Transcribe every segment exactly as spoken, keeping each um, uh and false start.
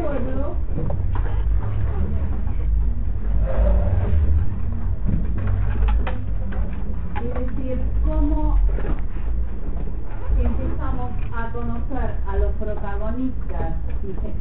pueblo es decir, cómo empezamos a conocer a los protagonistas eh,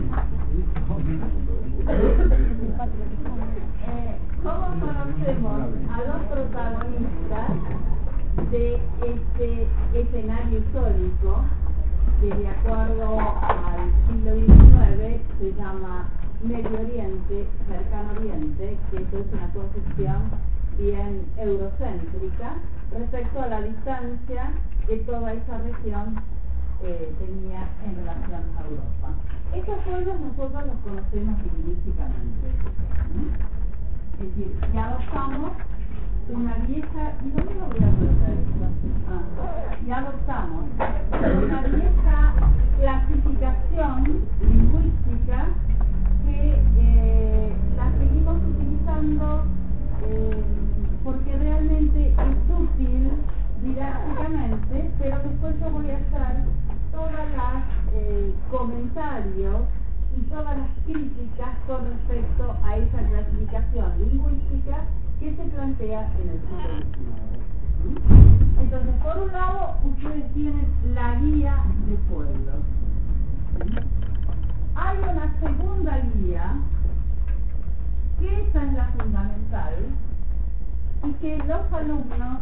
cómo conocemos a los protagonistas de este escenario histórico que de acuerdo al siglo diecinueve se llama Medio Oriente, Cercano Oriente, que esto es una concepción bien eurocéntrica respecto a la distancia que toda esa región eh, tenía en relación a Europa. Estos pueblos nosotros los conocemos lingüísticamente. ¿Mm? Es decir, ya adoptamos una vieja, ¿y dónde lo voy a colocar esto? Ah, y adoptamos una vieja clasificación lingüística que eh, la seguimos utilizando eh, porque realmente es útil didácticamente, pero después yo voy a hacer todos los eh, comentarios y todas las críticas con respecto a esa clasificación lingüística que se plantea en el siglo diecinueve. ¿Mm? Entonces, por un lado, ustedes tienen la guía de pueblos. ¿Mm? Hay una segunda guía, que esa es la fundamental, y que los alumnos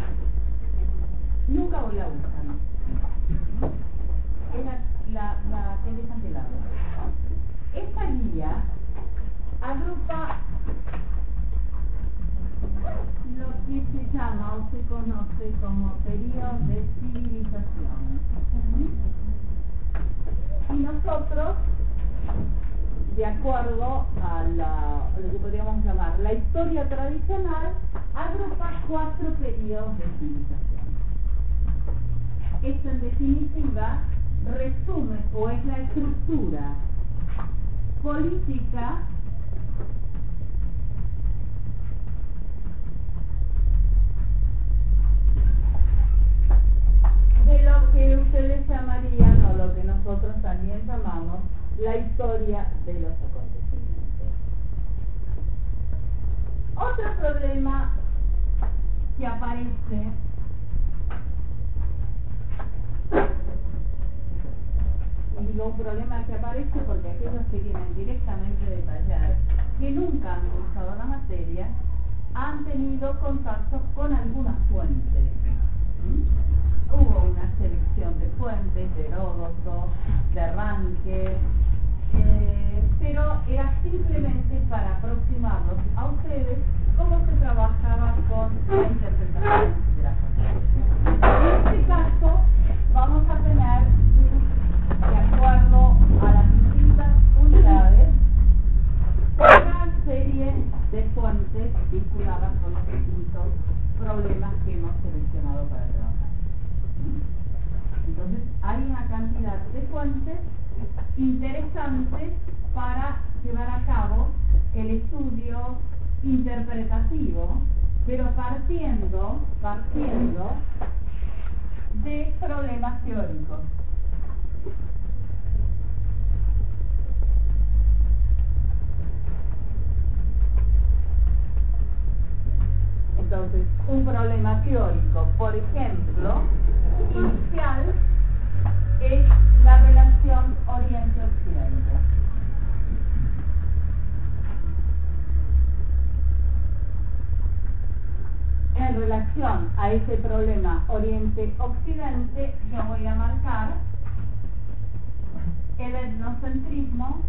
nunca la usan. Es la, la, la que dejan de lado. Esta guía agrupa lo que se llama o se conoce como periodos de civilización. Y nosotros, de acuerdo a, la, a lo que podríamos llamar la historia tradicional, agrupa cuatro periodos de civilización. Esto en definitiva resume o es la estructura política de lo que ustedes llamarían, o lo que nosotros también llamamos, la historia de los acontecimientos. Otro problema que aparece y digo un problema que aparece porque aquellos que vienen directamente de taller, que nunca han cursado la materia, han tenido contacto con algunas fuentes. ¿Mm? Hubo una selección de fuentes, de Heródoto, de Ranke, eh, pero era simplemente para aproximarlos a ustedes cómo se trabajaba con la interpretación de la fuente. En este caso, vamos a tener, de acuerdo a las distintas unidades, una serie de fuentes vinculadas con los distintos problemas que hemos seleccionado para trabajar. Entonces, hay una cantidad de fuentes interesantes para llevar a cabo el estudio interpretativo, pero partiendo, partiendo de problemas teóricos. Entonces, un problema teórico, por ejemplo, inicial, es la relación Oriente-Occidente. En relación a ese problema Oriente-Occidente, yo voy a marcar el etnocentrismo,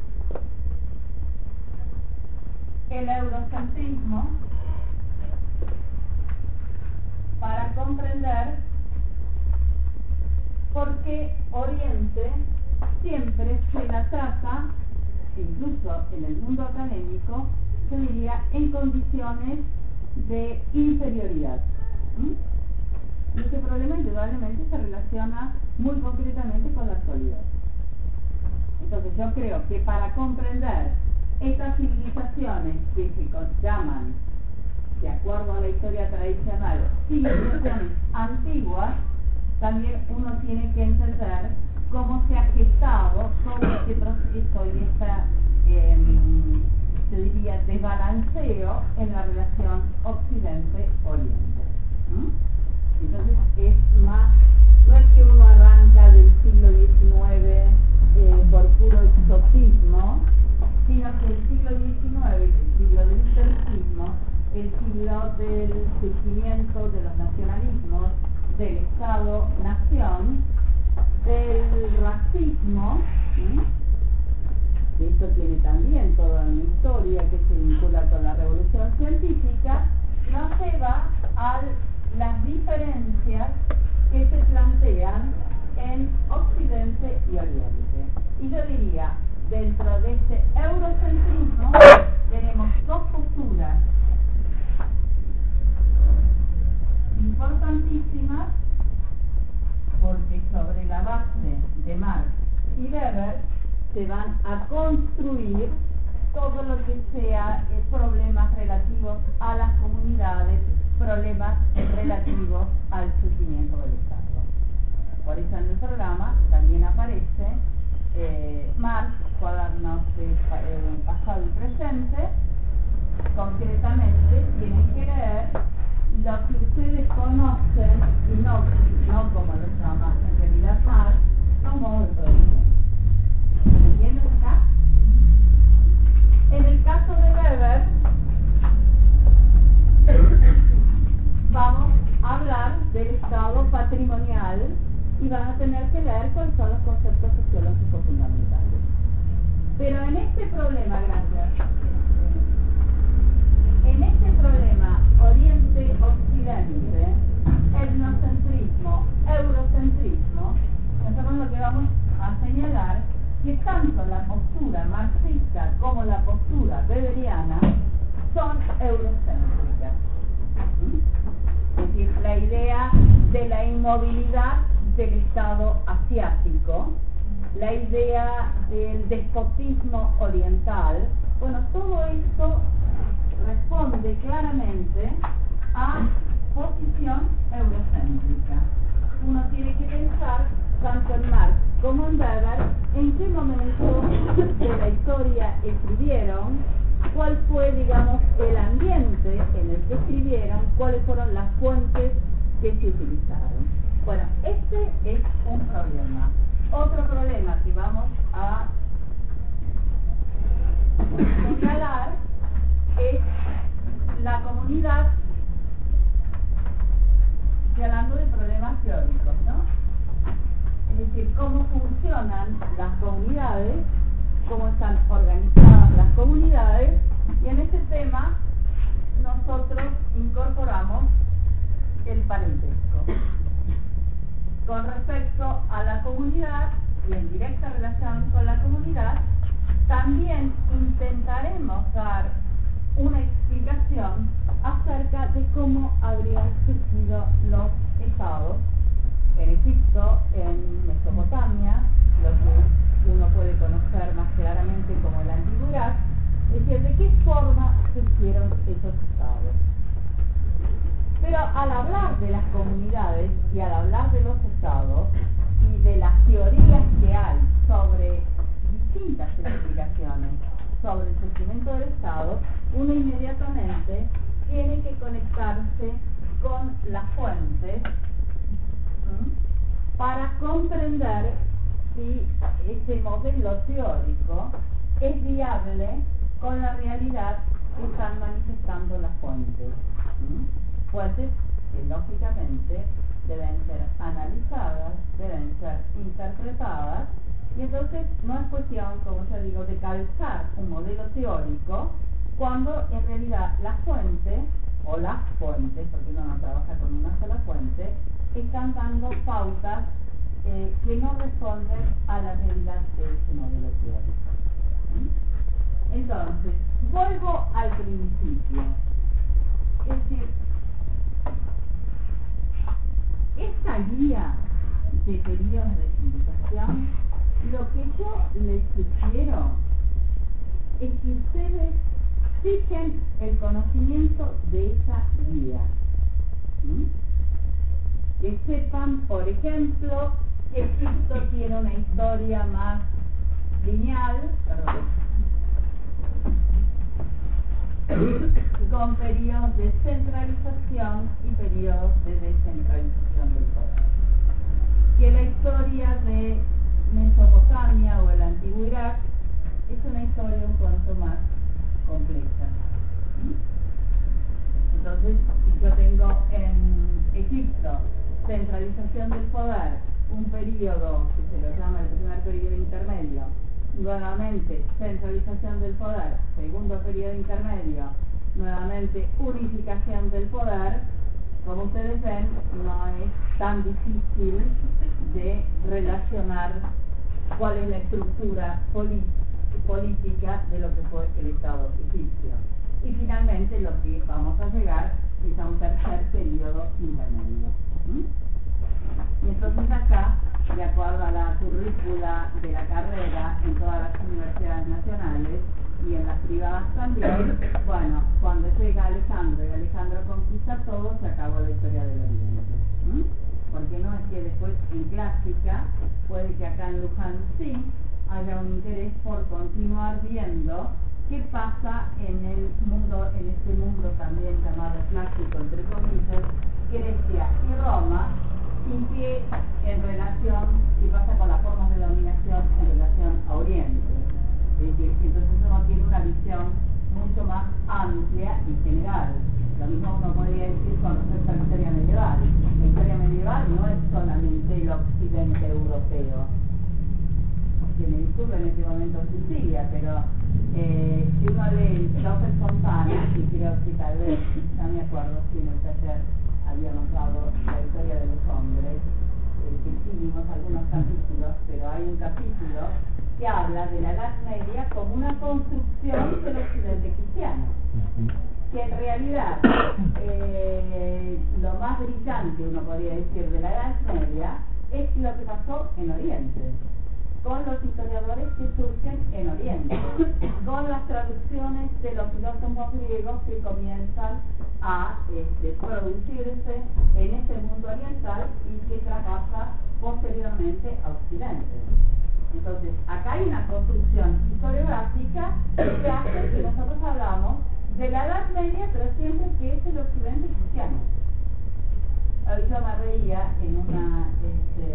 el eurocentrismo, para comprender por qué Oriente siempre se la trata, incluso en el mundo académico, se diría en condiciones de inferioridad. ¿Mm? Y este problema indudablemente se relaciona muy concretamente con la actualidad. Entonces yo creo que para comprender estas civilizaciones que se llaman, de acuerdo a la historia tradicional, civilizaciones antiguas, también uno tiene que entender cómo se ha gestado todo este proceso y esta, eh, se diría, desbalanceo en la relación Occidente-Oriente. ¿Mm? Entonces es más, no es que uno arranca del siglo diecinueve eh, por puro exotismo, sino que el siglo diecinueve, el siglo del historicismo, el siglo del surgimiento de los nacionalismos, del Estado-Nación, del racismo, ¿sí? Que esto tiene también toda una historia que se vincula con la revolución científica, nos lleva a las diferencias que se plantean en Occidente y Oriente. Y yo diría, dentro de este eurocentrismo tenemos dos posturas importantísimas, porque sobre la base de Marx y Weber se van a construir todo lo que sea eh, problemas relativos a las comunidades, problemas relativos al surgimiento del Estado. Por eso en el programa también aparece eh, Marx, cuadernos de eh, pasado y presente. Concretamente tienen que leer lo que ustedes conocen, y no, no como lo llama en realidad Marx, como de producción. ¿Me entienden acá? En el caso de Weber, vamos a hablar del Estado patrimonial y van a tener que leer cuáles son los conceptos sociológicos fundamentales. Pero en este problema, gracias, en este problema Oriente-Occidente, etnocentrismo, eurocentrismo, nosotros lo que vamos a señalar que tanto la postura marxista como la postura weberiana son eurocéntricas. ¿Mm? Es decir, la idea de la inmovilidad del Estado asiático, la idea del despotismo oriental, bueno, todo esto responde claramente a posición eurocéntrica. Uno tiene que pensar, tanto en Marx como en Weber, en qué momento de la historia escribieron, cuál fue, digamos, el ambiente en el que escribieron, cuáles fueron las fuentes que se utilizaron. Bueno, este es un problema. Otro problema que vamos a señalar es la comunidad, estoy hablando de problemas teóricos, ¿no? Es decir, cómo funcionan las comunidades, cómo están organizadas las comunidades, y en ese tema nosotros incorporamos el parentesco. Con respecto a la comunidad y en directa relación con la comunidad, también intentaremos dar una explicación acerca de cómo habrían surgido los estados en Egipto, en Mesopotamia, lo que uno puede conocer más claramente como la antigüedad, es decir, de qué forma surgieron esos estados. Pero al hablar de las comunidades y al hablar de los estados y de las teorías que hay sobre distintas explicaciones sobre el surgimiento del Estado, uno inmediatamente tiene que conectarse con las fuentes, ¿sí?, para comprender si ese modelo teórico es viable con la realidad que están manifestando las fuentes. ¿Sí? Fuentes que lógicamente deben ser analizadas, deben ser interpretadas, y entonces no es cuestión, como ya digo, de calzar un modelo teórico cuando en realidad la fuente, o las fuentes, porque uno no trabaja con una sola fuente, están dando pautas eh, que no responden a la realidad de ese modelo teórico. ¿Sí? Entonces, vuelvo al principio. Es decir, esta guía de periodos de civilización, lo que yo les sugiero es que ustedes fijen el conocimiento de esa guía. ¿Mm? Que sepan, por ejemplo, que Egipto tiene una historia más lineal, perdón, con periodos de centralización y periodos de descentralización del poder. Que la historia de Mesopotamia o el antiguo Irak es una historia un cuanto más compleja. Entonces, si yo tengo en Egipto centralización del poder, un periodo que se lo llama el primer periodo intermedio, nuevamente centralización del poder, segundo periodo intermedio, nuevamente unificación del poder, como ustedes ven, no es tan difícil de relacionar cuál es la estructura política de lo que fue el Estado egipcio. Y finalmente lo que vamos a llegar es a un tercer periodo intermedio. ¿Mm? Y entonces acá, de acuerdo a la currícula de la carrera en todas las universidades nacionales y en las privadas también, bueno, cuando llega Alejandro y Alejandro conquista todo, se acabó la historia del Oriente. ¿Mm? Porque no es que después en clásica, puede que acá en Luján sí haya un interés por continuar viendo qué pasa en el mundo, en este mundo también llamado clásico, entre comillas, Grecia y Roma, y que en relación, qué pasa con las formas de dominación en relación a Oriente. Es decir, entonces uno tiene una visión mucho más amplia y general. Lo mismo uno podría decir con respecto a la historia medieval. La historia medieval no es solamente el occidente europeo. Que me disculpen en este momento Sicilia, pero eh, si uno lee Joseph Fontana, y creo que tal vez, no me acuerdo si en el taller habíamos dado la historia de los hombres, eh, que sí vimos algunos capítulos, pero hay un capítulo que habla de la Edad Media como una construcción del occidente cristiano, que en realidad eh, lo más brillante, uno podría decir, de la Edad Media es lo que pasó en Oriente, con los historiadores que surgen en Oriente, con las traducciones de los filósofos griegos que comienzan a este, producirse en este mundo oriental y que trabaja posteriormente a Occidente. Entonces, acá hay una construcción historiográfica que hace que nosotros hablamos de la Edad Media, pero siempre que es el Occidente cristiano. Hoy yo me reía en una... Este,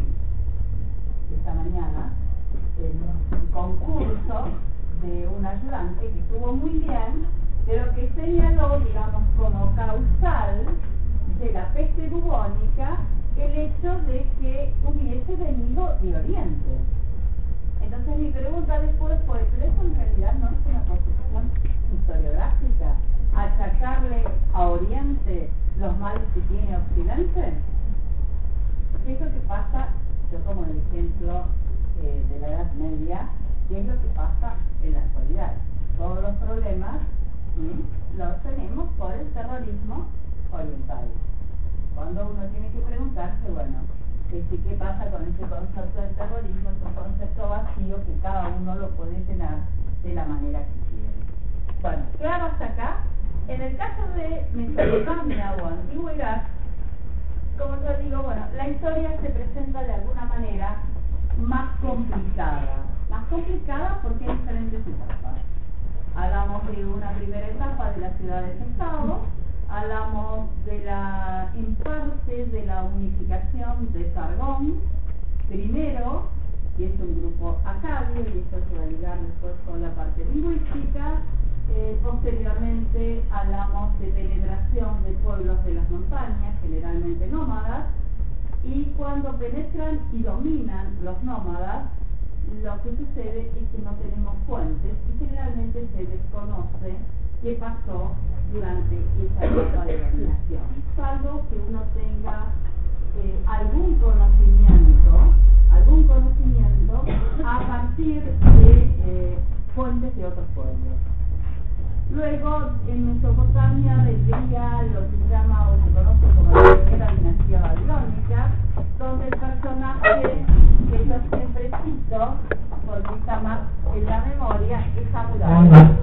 esta mañana en un concurso de un ayudante que estuvo muy bien, pero que señaló, digamos, como causal de la peste bubónica el hecho de que hubiese venido de Oriente. Entonces mi pregunta después fue, pero eso en realidad no es una construcción historiográfica, achacarle a Oriente los males que tiene Occidente. ¿Qué es lo que pasa? Yo tomo el ejemplo eh, de la Edad Media, ¿qué es lo que pasa en la actualidad? Todos los problemas ¿sí? los tenemos por el terrorismo oriental. Cuando uno tiene que preguntarse, bueno, que sí, ¿qué pasa con este concepto del terrorismo? Es un concepto vacío que cada uno lo puede tener de la manera que quiere. Bueno, claro hasta acá. En el caso de Mesopotamia o Antiguo Irak, como yo digo, bueno, la historia se presenta de alguna manera más complicada. Más complicada porque hay diferentes etapas. Hablamos de una primera etapa de las ciudades-estado, hablamos de la, en parte, de la unificación de Sargón, primero, que es un grupo acadio, y esto se va a ligar después con la parte lingüística. Eh, posteriormente hablamos de penetración de pueblos de las montañas, generalmente nómadas, y cuando penetran y dominan los nómadas, lo que sucede es que no tenemos fuentes y generalmente se desconoce qué pasó durante esa etapa de dominación, salvo que uno tenga eh, algún conocimiento, algún conocimiento a partir de eh, fuentes de otros pueblos. Luego, en Mesopotamia vendría lo que se llama o se conoce como la primera dinastía babilónica, donde el personaje que yo siempre cito, porque está más en la memoria, es Hammurabi.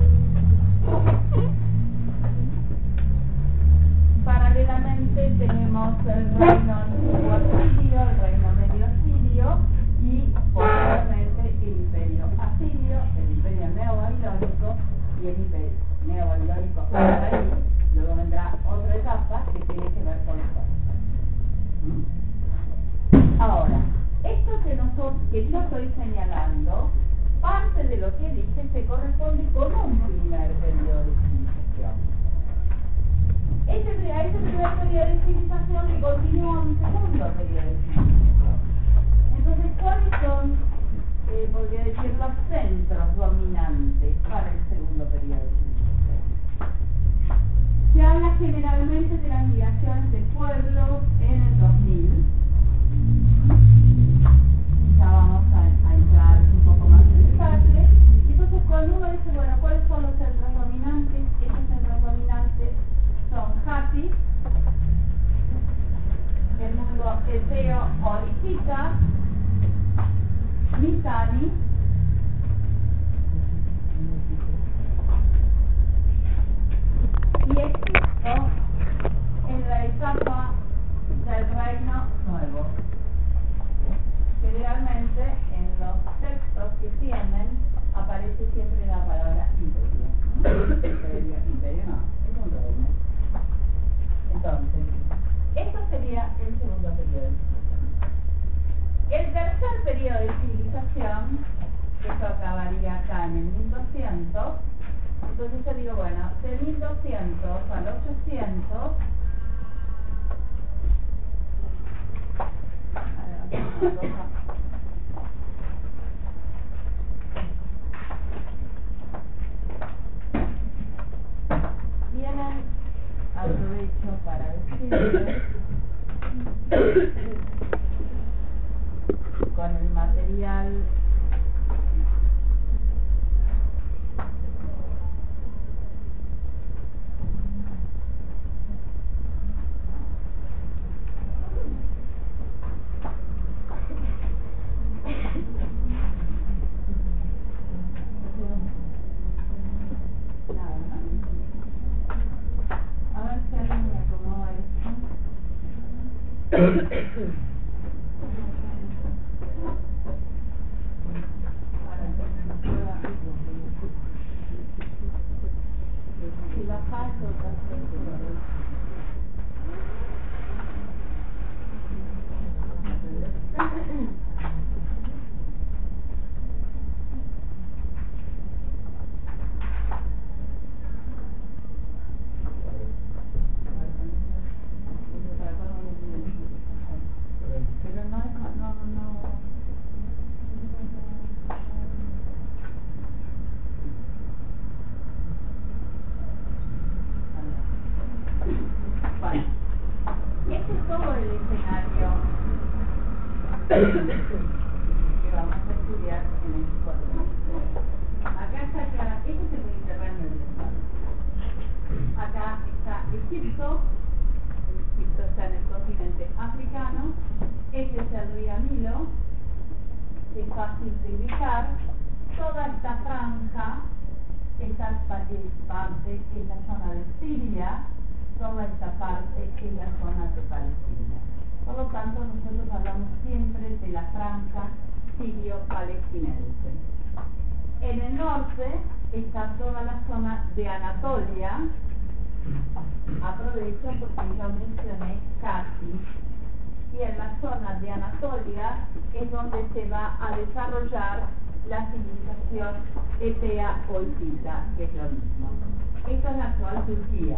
Paralelamente tenemos el reino antiguo sirio, el reino medio sirio y posteriormente el imperio histórico árabe, luego vendrá otra etapa que tiene que ver con los persas. ¿Mm? Ahora, esto que, nosotros, que yo estoy señalando, parte de lo que dice se corresponde con un primer periodo de civilización. Ese, a ese primer periodo de civilización le continúa un segundo periodo de civilización. Entonces, ¿cuáles son, eh, podría decir, los centros dominantes para el segundo periodo de civilización? Se habla generalmente de las migraciones de pueblos en el dos mil. Ya vamos a, a entrar un poco más en detalle. Entonces, cuando uno dice, bueno, ¿cuáles son los centros dominantes? Esos centros dominantes son Hapi, el mundo eteo o hitita, Mitanni, y Egipto en la etapa del Reino Nuevo. Generalmente en los textos que tienen aparece siempre la palabra imperio. Imperio, imperio no, es un reino. Entonces, esto sería el segundo periodo de civilización. El tercer periodo de civilización, esto acabaría acá en el mil doscientos, entonces yo digo, bueno, de mil doscientos al ochocientos, vienen, aprovecho para decirles, con el material que vamos a estudiar en el cuadro. Acá está, acá, este es el Mediterráneo oriental. Acá está Egipto, Egipto está en el continente africano, este es el río Nilo, que es fácil de ubicar. Toda esta franja, esta parte que es la zona de Siria, toda esta parte es la zona de Palestina. Por lo tanto, nosotros hablamos siempre de la franja sirio-palestinense. En el norte está toda la zona de Anatolia. Aprovecho porque ya mencioné Casi. Y en la zona de Anatolia es donde se va a desarrollar la civilización etea o hitita, que es lo mismo. Esta es la actual Turquía.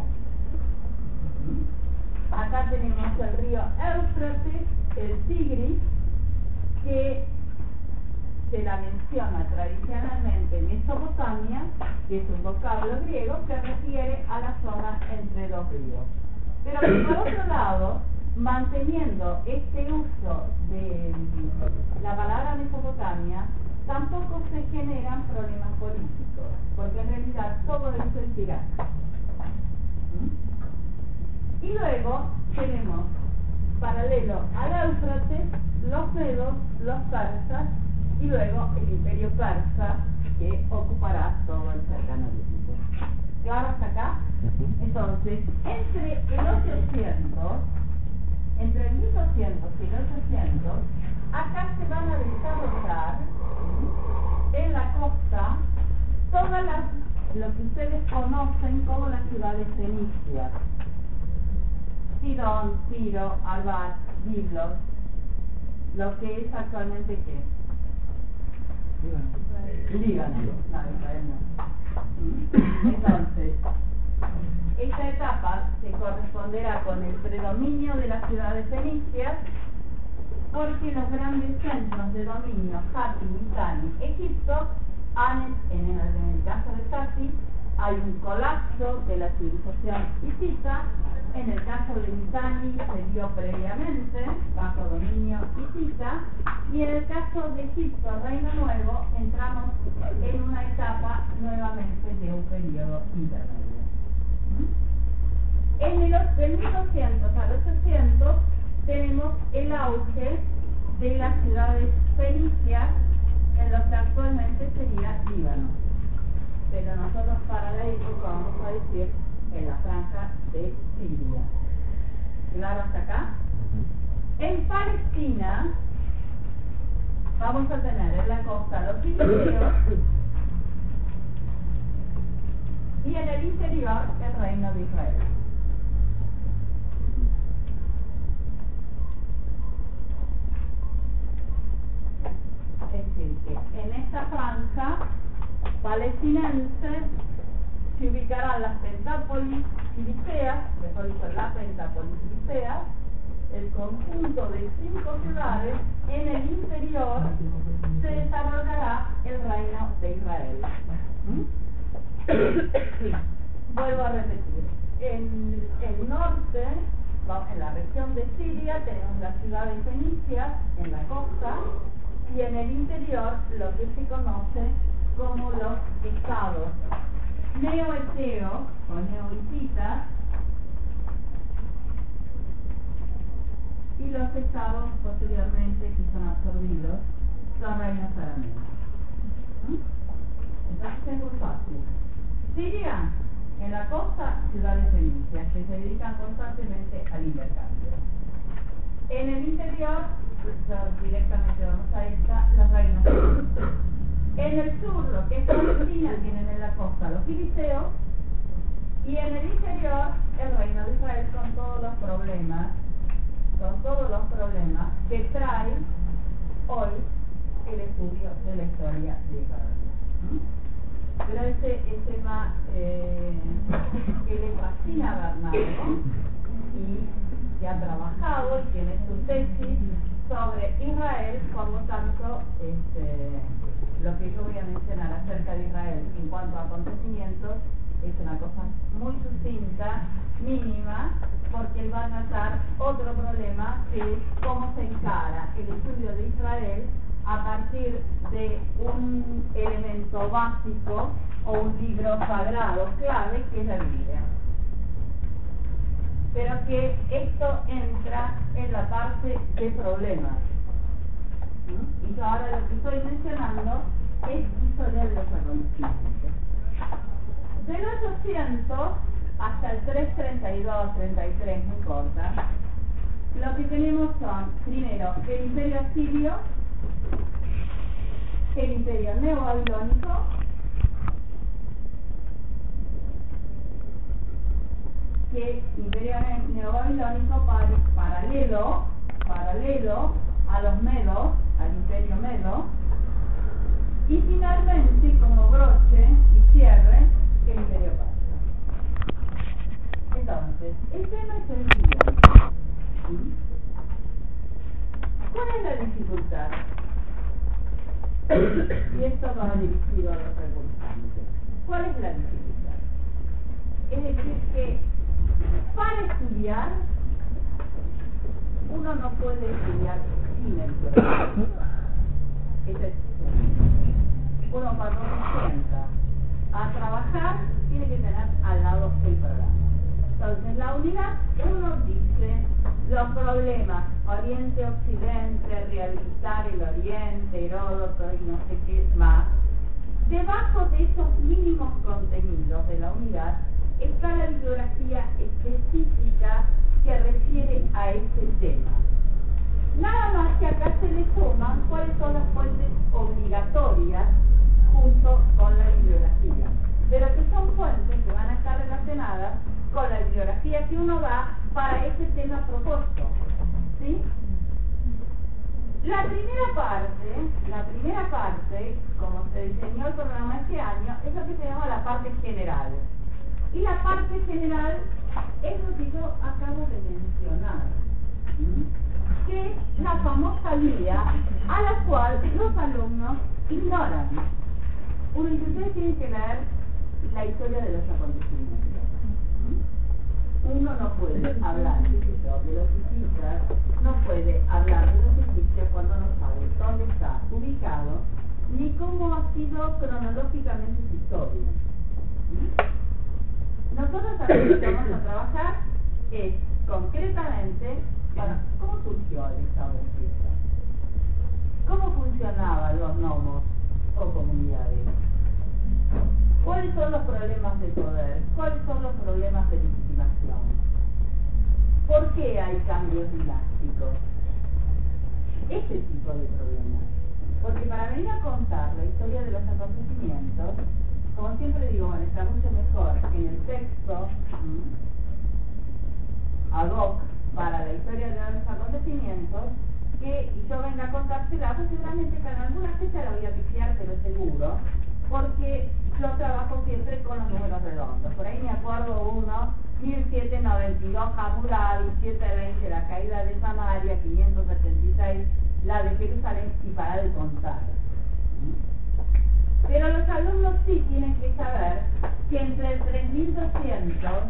Acá tenemos el río Éufrates, el Tigris, que se la menciona tradicionalmente en Mesopotamia, que es un vocablo griego que refiere a la zona entre dos ríos. Pero que por otro lado, manteniendo este uso de la palabra Mesopotamia, tampoco se generan problemas políticos, porque en realidad todo esto es Irak. ¿Mm? Y luego tenemos, paralelo al Éufrates, los medos, los persas, y luego el imperio persa, que ocupará todo el cercano oriente. ¿Claro hasta acá? Entonces, entre el ochocientos, entre el mil doscientos y el ochocientos, acá se van a desarrollar en la costa todas las, lo que ustedes conocen como las ciudades fenicias: Sidón, Tiro, Arbat, Biblos, lo que es actualmente ¿qué? Líbano. No, Israel no. Entonces, esta etapa se corresponderá con el predominio de las ciudades fenicias, porque los grandes centros de dominio, Hatti, Mitanni, Egipto, han, en el, en el caso de Hatti, hay un colapso de la civilización hitita. En el caso de Mitanni se dio previamente bajo dominio hitita, y en el caso de Egipto, Reino Nuevo, entramos en una etapa nuevamente de un periodo intermedio. En el, del mil doscientos al ochocientos tenemos el auge de las ciudades fenicias en lo que actualmente sería Líbano, pero nosotros para la época vamos a decir en la franja de Siria. ¿Claro hasta acá? En Palestina vamos a tener en la costa los filisteos y en el interior el reino de Israel. Es decir, que en esta franja palestinense se ubicarán las pentápolis filisteas, mejor dicho, la pentápolis filistea, el conjunto de cinco ciudades. En el interior se desarrollará el reino de Israel. ¿Mm? Vuelvo a repetir, en el norte, en la región de Siria, tenemos las ciudades fenicias en la costa, y en el interior lo que se conoce como los estados neoeteos o neohititas y los estados posteriormente que son absorbidos son reinos arameos. ¿Mm? Entonces es muy fácil. Siria, en la costa, ciudades fenicias que se dedican constantemente al intercambio. En el interior, directamente vamos a esta, los reinos fenicios. En el sur, lo que es Palestina, tienen en la costa los filisteos, y en el interior el reino de Israel, con todos los problemas, con todos los problemas que trae hoy el estudio de la historia de Israel. ¿Mm? Pero ese es tema eh, que le fascina a Bernardo, y que ha trabajado y tiene su tesis sobre Israel. Por lo tanto, este, lo que yo voy a mencionar acerca de Israel en cuanto a acontecimientos es una cosa muy sucinta, mínima, porque él va a tratar otro problema, que es cómo se encara el estudio de Israel a partir de un elemento básico o un libro sagrado clave, que es la Biblia. Pero que esto entra en la parte de problemas. ¿Mm? Y yo ahora lo que estoy mencionando es historia de los acontecimientos. Del ochocientos hasta el trescientos treinta y dos, treinta y tres, no importa, lo que tenemos son, primero, el imperio asirio, el imperio neobabilónico, que es imperio neobabilónico paralelo, paralelo a los medos, al imperio medo, y finalmente, como broche y cierre, el imperio persa. Entonces, el tema es el siguiente. ¿Sí? ¿Cuál es la dificultad? Y esto va dirigido a los recursantes. ¿Cuál es la dificultad? Es decir, que para estudiar, uno no puede estudiar sin el programa. Es decir, uno cuando se sienta a trabajar, tiene que tener al lado el programa. Entonces, la unidad uno dice los problemas Oriente-Occidente, rehabilitar el Oriente, Heródoto y no sé qué más. Debajo de esos mínimos contenidos de la unidad está la bibliografía específica que refiere a ese tema. Nada más que acá se le suman cuáles son las fuentes obligatorias junto con la bibliografía, pero que son uno da para ese tema propuesto, ¿sí? La primera parte, la primera parte, como se diseñó el programa este año, es lo que se llama la parte general. Y la parte general es lo que yo acabo de mencionar, ¿sí? Que es la famosa guía a la cual los alumnos ignoran. Uno dice, ustedes tienen que leer la historia de los acontecimientos. Uno no puede hablar, qué sé yo, de los hititas, no puede hablar de los egipcios cuando no sabe dónde está ubicado, ni cómo ha sido cronológicamente su historia. Nosotros también lo que vamos a trabajar es, concretamente, bueno, ¿cómo surgió el Estado egipcio? ¿Cómo funcionaban los nomos o comunidades? ¿Cuáles son los problemas de poder? ¿Cuáles son los problemas de legitimación? ¿Por qué hay cambios dinásticos? Ese tipo de problemas. Porque para venir a contar la historia de los acontecimientos, como siempre digo, bueno, está mucho mejor en el texto ad hoc para la historia de los acontecimientos que yo venga a contársela, pues seguramente que en alguna fecha la voy a pifiar, pero seguro, porque yo trabajo siempre con los números redondos. Por ahí me acuerdo uno, mil setecientos noventa y dos Hammurabi, setecientos veinte la caída de Samaria, quinientos ochenta y seis la de Jerusalén, y para de contar. Pero los alumnos sí tienen que saber que entre el tres mil doscientos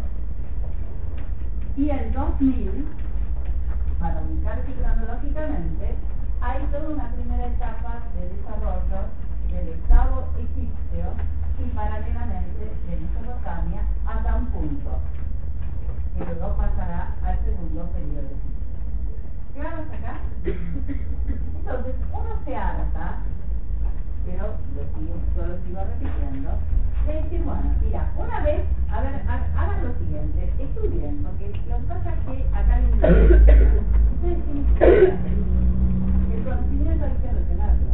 y el dos mil, para ubicarse cronológicamente, hay toda una primera etapa de desarrollo del Estado egipcio y paralelamente de Mesopotamia hasta un punto, que luego pasará al segundo periodo egipcio. ¿Qué vamos acá? Entonces, uno se harta, pero lo sigo, yo lo sigo repitiendo, de decir, bueno, mira, una vez, a ver, ha, hagan lo siguiente, estudien, porque lo que pasa es que acá en inglés, ustedes tienen que estudiar. El conocimiento hay que retenerlo.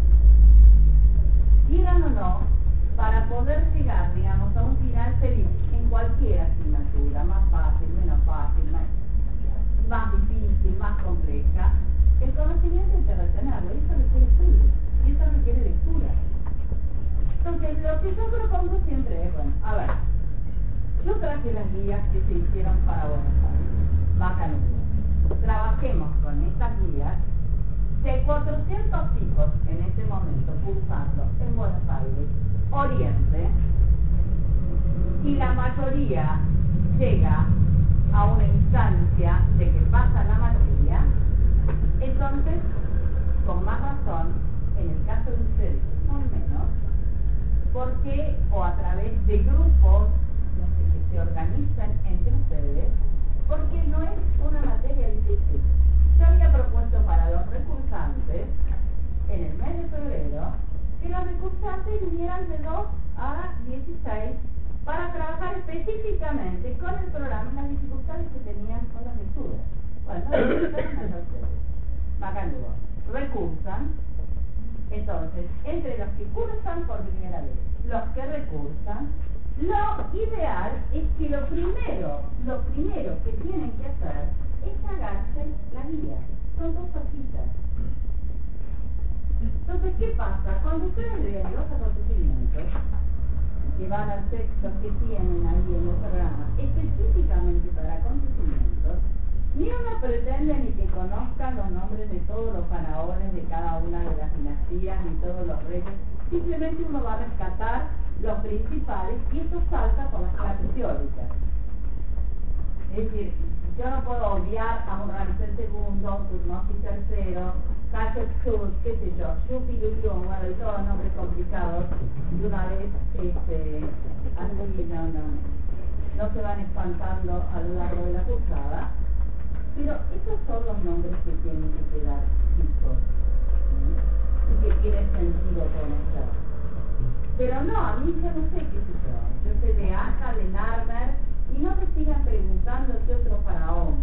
Quieran o no, para poder llegar, digamos, a un final feliz en cualquier asignatura, más fácil, menos fácil, más, más difícil, más compleja, el conocimiento hay que retenerlo, y eso requiere estudio, y eso requiere lectura. Entonces, lo que yo propongo siempre es, bueno, a ver, yo traje las guías que se hicieron para Buenos Aires, macanudo. Trabajemos con estas guías de cuatrocientos hijos en este momento cursando en Buenos Aires, Oriente, y la mayoría llega a una instancia de que pasa la materia, entonces, con más razón, en el caso de ustedes, son menos, porque, o a través de grupos, no sé, que se organizan entre ustedes, porque no es una materia difícil. Yo había propuesto para los recursantes, en el mes de febrero, que los recursantes vinieran de dos a dieciséis para trabajar específicamente con el programa y las dificultades que tenían con las lecturas. Bueno, no lo ustedes. Macanudo. Recursan. Entonces, entre los que cursan por primera vez, los que recursan, lo ideal es que lo primero, lo primero que tienen que hacer es sacarse la guía. Son dos hojitas. Entonces, ¿qué pasa? Cuando ustedes leen los acontecimientos, que van a ser los que tienen ahí en el programa, específicamente para acontecimientos, ni uno pretende ni que conozcan los nombres de todos los faraones de cada una de las dinastías, ni todos los reyes. Simplemente uno va a rescatar los principales y eso salta por las clases teóricas. Es decir, yo no puedo obviar a un Ramsés segundo, Tutmosis tercero, Hatshepsut, qué sé yo, Shupiluyum, bueno, y todos los nombres complicados, de una vez, este, así no, no, no se van espantando a lo largo de la cursada. Pero esos son los nombres que tienen que quedar fijos, ¿sí? Y que tienen sentido conocer. Pero no, a mí yo no sé qué sé yo. Yo sé de Aja, de Narmer, y no me sigan preguntando qué otro faraón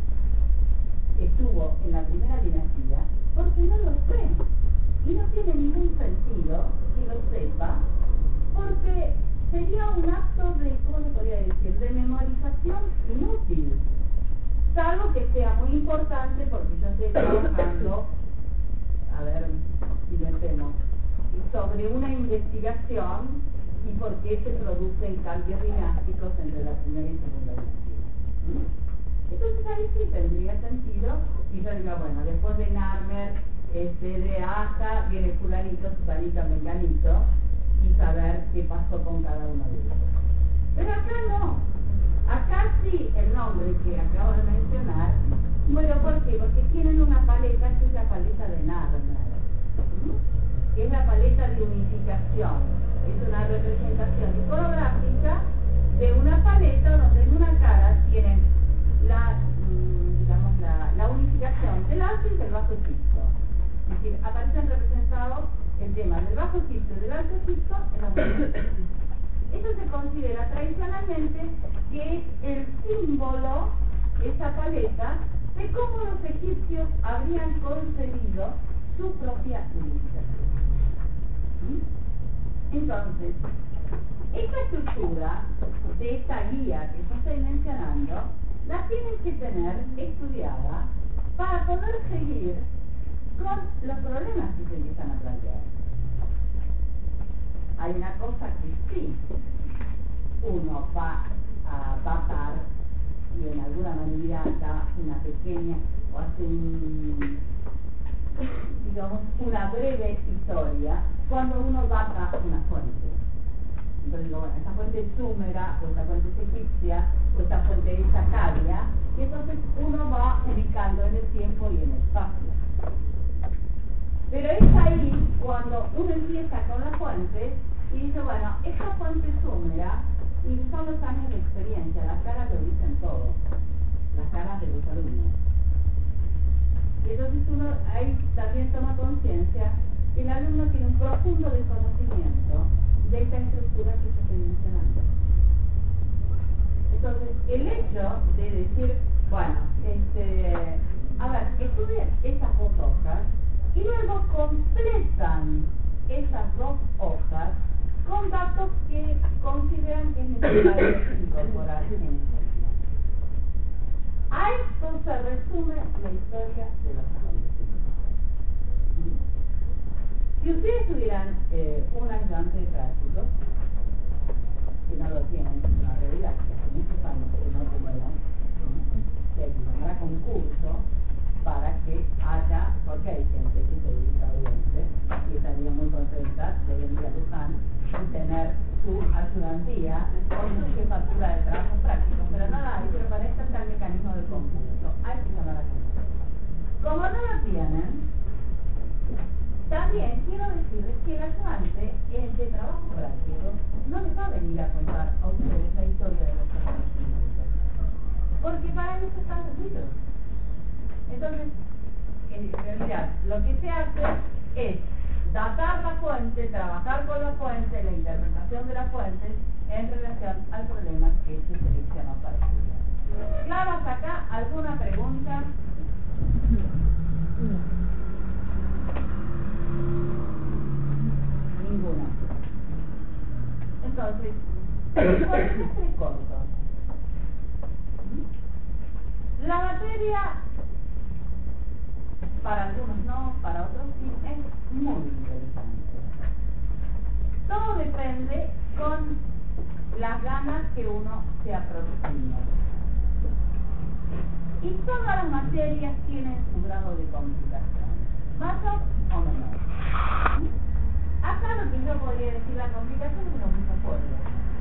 estuvo en la primera dinastía, porque no lo sé. Y no tiene ningún sentido que lo sepa, porque sería un acto de, ¿cómo se podría decir?, de memorización inútil, salvo que sea muy importante porque yo estoy trabajando, a ver, inventemos, sobre una investigación y por qué se producen cambios dinásticos entre la primera y segunda dinastía. ¿Mm? Entonces ahí sí tendría sentido, y yo digo, bueno, después de Narmer, este, de Aja, viene fulanito, sutanito, menganito, y saber qué pasó con cada uno de ellos. Pero acá no. Acá sí el nombre que acabo de mencionar, bueno, ¿por qué? Porque tienen una paleta que es la paleta de Narmer, ¿sí? Que es la paleta de unificación. Es una representación iconográfica de una paleta donde en una cara tienen la, digamos, la, la unificación del Alto y del Bajo Egipto. Es decir, aparecen representados el tema del Bajo Egipto y del Alto Egipto en la unidad. Eso se considera tradicionalmente que es el símbolo, esa paleta, de cómo los egipcios habrían concebido su propia unificación. ¿Sí? Entonces, esta estructura de esta guía que yo estoy mencionando, la tienen que tener estudiada para poder seguir con los problemas que se empiezan a plantear. Hay una cosa que sí uno va a datar y en alguna manera da una pequeña o hace un, digamos, una breve historia cuando uno data una fuente. Entonces digo, bueno, esta fuente es súmera, o esta fuente es egipcia, o esta fuente es acadia, y entonces uno va ubicando en el tiempo y en el espacio. Pero es ahí cuando uno empieza con la fuente y dice, bueno, esta fuente súmera, y son los años de experiencia, las caras lo dicen todo, las caras de los alumnos. Y entonces uno ahí también toma conciencia que el alumno tiene un profundo desconocimiento de esta estructura que yo estoy mencionando. Entonces, el hecho de decir, bueno, este, a ver, estudien esas dos hojas y luego completan esas dos hojas con datos que consideran que es necesario incorporar en esta guía. A esto se resume la historia de los acontecimientos. Si ustedes tuvieran eh, un ayudante de tránsito, que no lo tienen, es una realidad, que hace muchos años que no tenemos, se llamará concurso para que haya, porque hay gente que se dedica a Oriente y estaría muy contenta de venir a Luján y tener su ayudantía o su jefatura de trabajo práctico, pero no la hay, pero para esto está el mecanismo del concurso, hay que llamar a concurso. Como no lo tienen, también quiero decirles que el ayudante de trabajo práctico no les va a venir a contar a ustedes la historia de los conocimientos, porque para eso están los libros. Entonces, en realidad, lo que se hace es datar la fuente, trabajar con la fuente, la interpretación de la fuente en relación al problema que se seleccionó para estudiar. ¿Claro hasta acá? ¿Alguna pregunta? Ninguna. Entonces, ¿cuál es este corto? La materia, para algunos no, para otros sí, es muy interesante. Todo depende con las ganas que uno se aproxima. Y todas las materias tienen su grado de complicación, mayor o menor. Acá lo que yo podría decir, la complicación es lo mismo pueblo.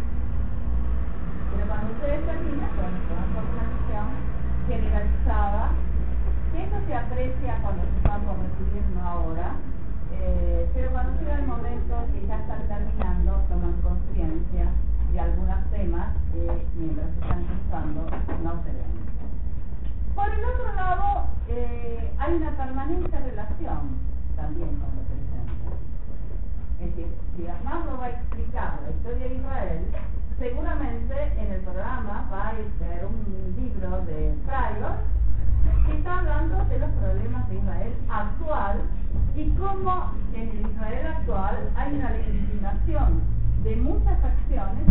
Pero cuando ustedes terminan, bueno, se van con una visión generalizada, que eso se aprecia cuando se están por recibir, no ahora, eh, pero cuando llega el momento que ya están terminando, toman conciencia de algunos temas que mientras están cursando no se ven. Por el otro lado, eh, hay una permanente relación también con lo presente. Es decir, si Asmar va a explicar la historia de Israel, seguramente en el programa va a ser un libro de Freyberg que está hablando de los problemas de Israel actual y cómo en el Israel actual hay una legitimación de muchas acciones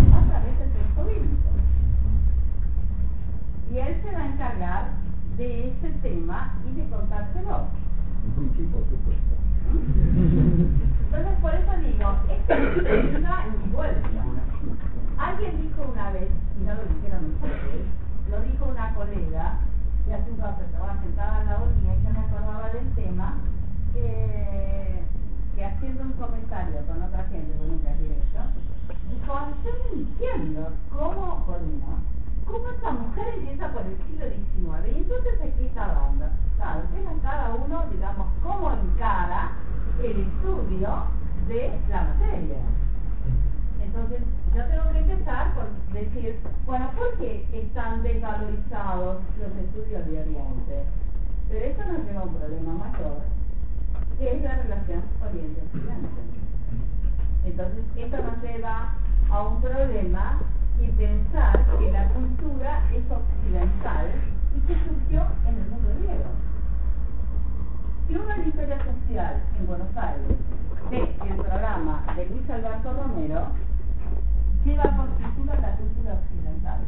ese tema y de contárselo. Sí, por supuesto. Entonces, por eso digo, esto es ida y vuelta. Alguien dijo una vez, y no lo dijeron ustedes, lo dijo una colega, y hace un rato estaba sentada al lado mío y yo me acordaba del tema, que, que haciendo un comentario con otra gente, que nunca es directo, dijo, "Ay, yo no entiendo cómo, por mí, ¿no? ¿Cómo esta mujer empieza por el siglo diecinueve? Y entonces aquí está hablando. Claro, tengan cada uno, digamos, cómo encara el estudio de la materia. Entonces, yo tengo que empezar por decir, bueno, ¿por qué están desvalorizados los estudios de Oriente? Pero eso nos lleva a un problema mayor, que es la relación Oriente-Occidente. Entonces, esto nos lleva a un problema y pensar que la cultura es occidental y que surgió en el mundo griego. Si uno en historia social en Buenos Aires ve el programa de Luis Alberto Romero, lleva por título la cultura occidental.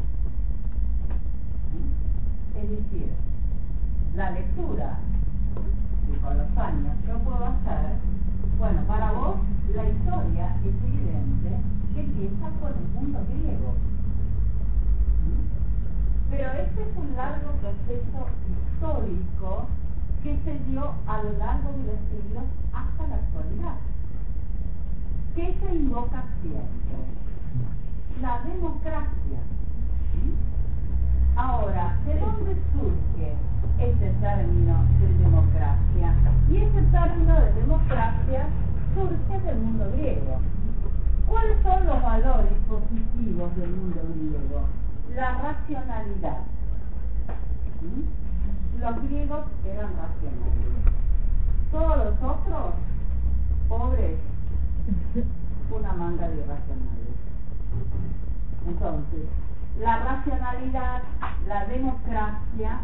Es decir, la lectura que con los años yo puedo hacer, bueno, para vos la historia es evidente que empieza por el mundo griego. Pero este es un largo proceso histórico que se dio a lo largo de los siglos hasta la actualidad. ¿Qué se invoca siempre? La democracia. Ahora, ¿de dónde surge este término de democracia? Y ese término de democracia surge del mundo griego. ¿Cuáles son los valores positivos del mundo griego? La racionalidad. ¿Mm? Los griegos eran racionales. Todos los otros, pobres, una manga de irracionales. Entonces, la racionalidad, la democracia,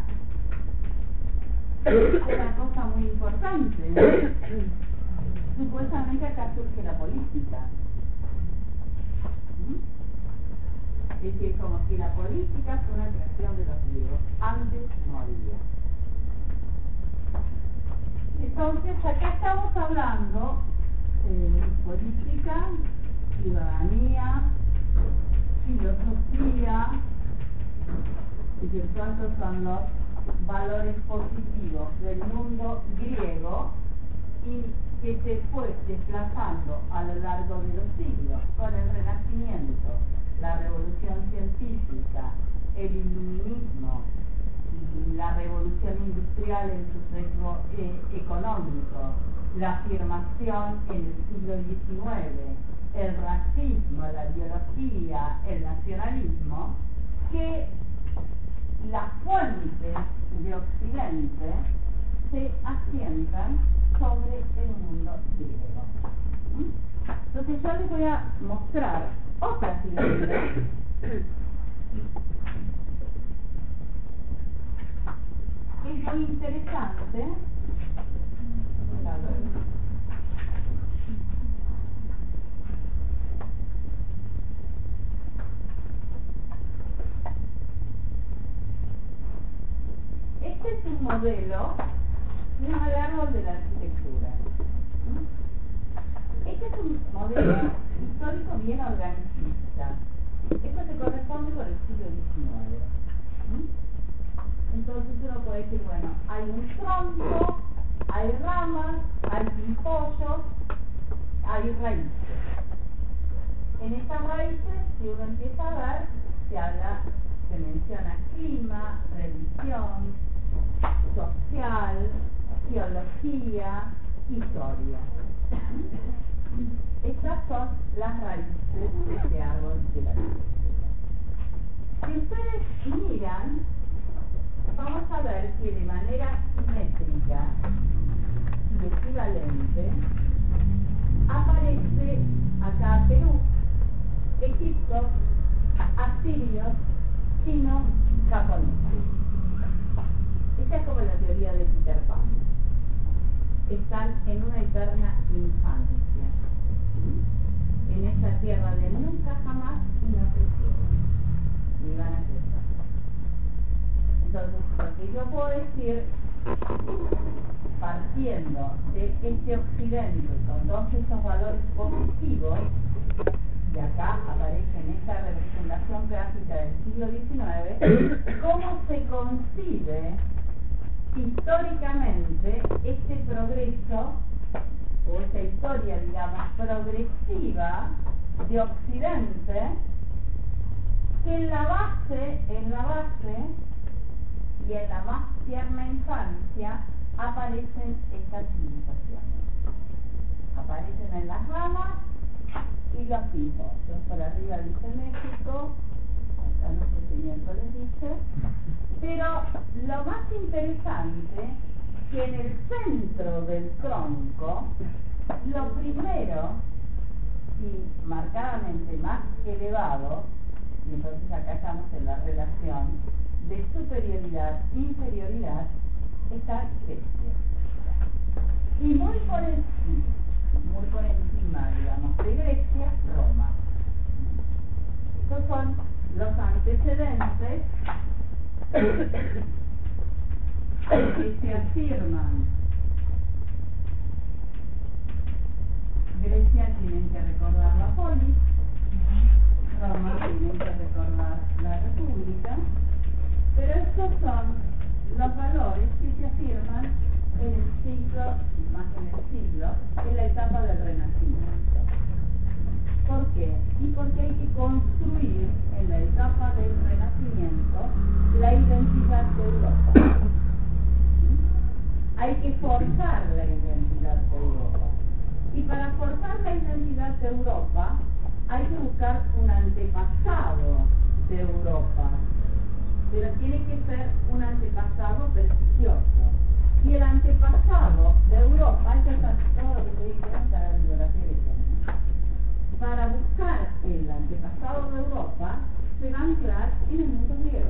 es una cosa muy importante, ¿no? Supuestamente acá surge la política. Es decir, como si la política fue una creación de los griegos. Antes no había. Entonces, acá estamos hablando de eh, política, ciudadanía, filosofía, es decir, cuántos son los valores positivos del mundo griego y que se fue desplazando a lo largo de los siglos con el Renacimiento, la revolución científica, el iluminismo, la revolución industrial en su sesgo eh, económico, la afirmación en el siglo diecinueve, el racismo, la ideología, el nacionalismo, que las fuentes de Occidente se asientan sobre el mundo griego. ¿Mm? Entonces yo les voy a mostrar otra figura que es muy interesante. Este es un modelo de un árbol de la arquitectura. Este es un modelo histórico bien organicista. Esto se corresponde con el siglo diecinueve. Entonces uno puede decir, bueno, hay un tronco, hay ramas, hay pimpollos, hay raíces. En estas raíces, si uno empieza a ver, se habla, se menciona clima, religión, social, geología, historia. Estas son las raíces de este árbol de la arquitectura. Si ustedes miran, vamos a ver que de manera simétrica y equivalente aparece acá Perú, Egipto, asirios, chinos, japoneses. Esta es como la teoría de Peter Pan. Están en una eterna infancia. En esa tierra de nunca jamás no crecieron, ni van a crecer. Entonces, lo que yo puedo decir, partiendo de este occidente con todos estos valores positivos, de acá aparece en esta representación gráfica del siglo diecinueve, cómo se concibe históricamente este progreso, o esta historia, digamos, progresiva de Occidente, que en la base, en la base y en la más tierna infancia aparecen estas civilizaciones. Aparecen en las ramas y los hijos. Por arriba dice México, acá no sé qué miércoles dice, pero lo más interesante que en el centro del tronco, lo primero y marcadamente más elevado, y entonces acá estamos en la relación de superioridad, inferioridad, está Grecia. Y muy por encima, muy por encima, digamos, de Grecia, Roma. Estos son los antecedentes que se afirman. Grecia tienen que recordar la polis, Roma tienen que recordar la república, pero estos son los valores que se afirman en el siglo, más en el siglo, en la etapa del Renacimiento. ¿Por qué? Y porque hay que construir en la etapa del Renacimiento la identidad de Europa. Hay que forjar la identidad de Europa. Y para forjar la identidad de Europa hay que buscar un antepasado de Europa, pero tiene que ser un antepasado prestigioso. Y el antepasado de Europa, esto es todo lo que te dijeron para la bibliografía de Kenia. Para buscar el antepasado de Europa, se va a anclar en el mundo griego.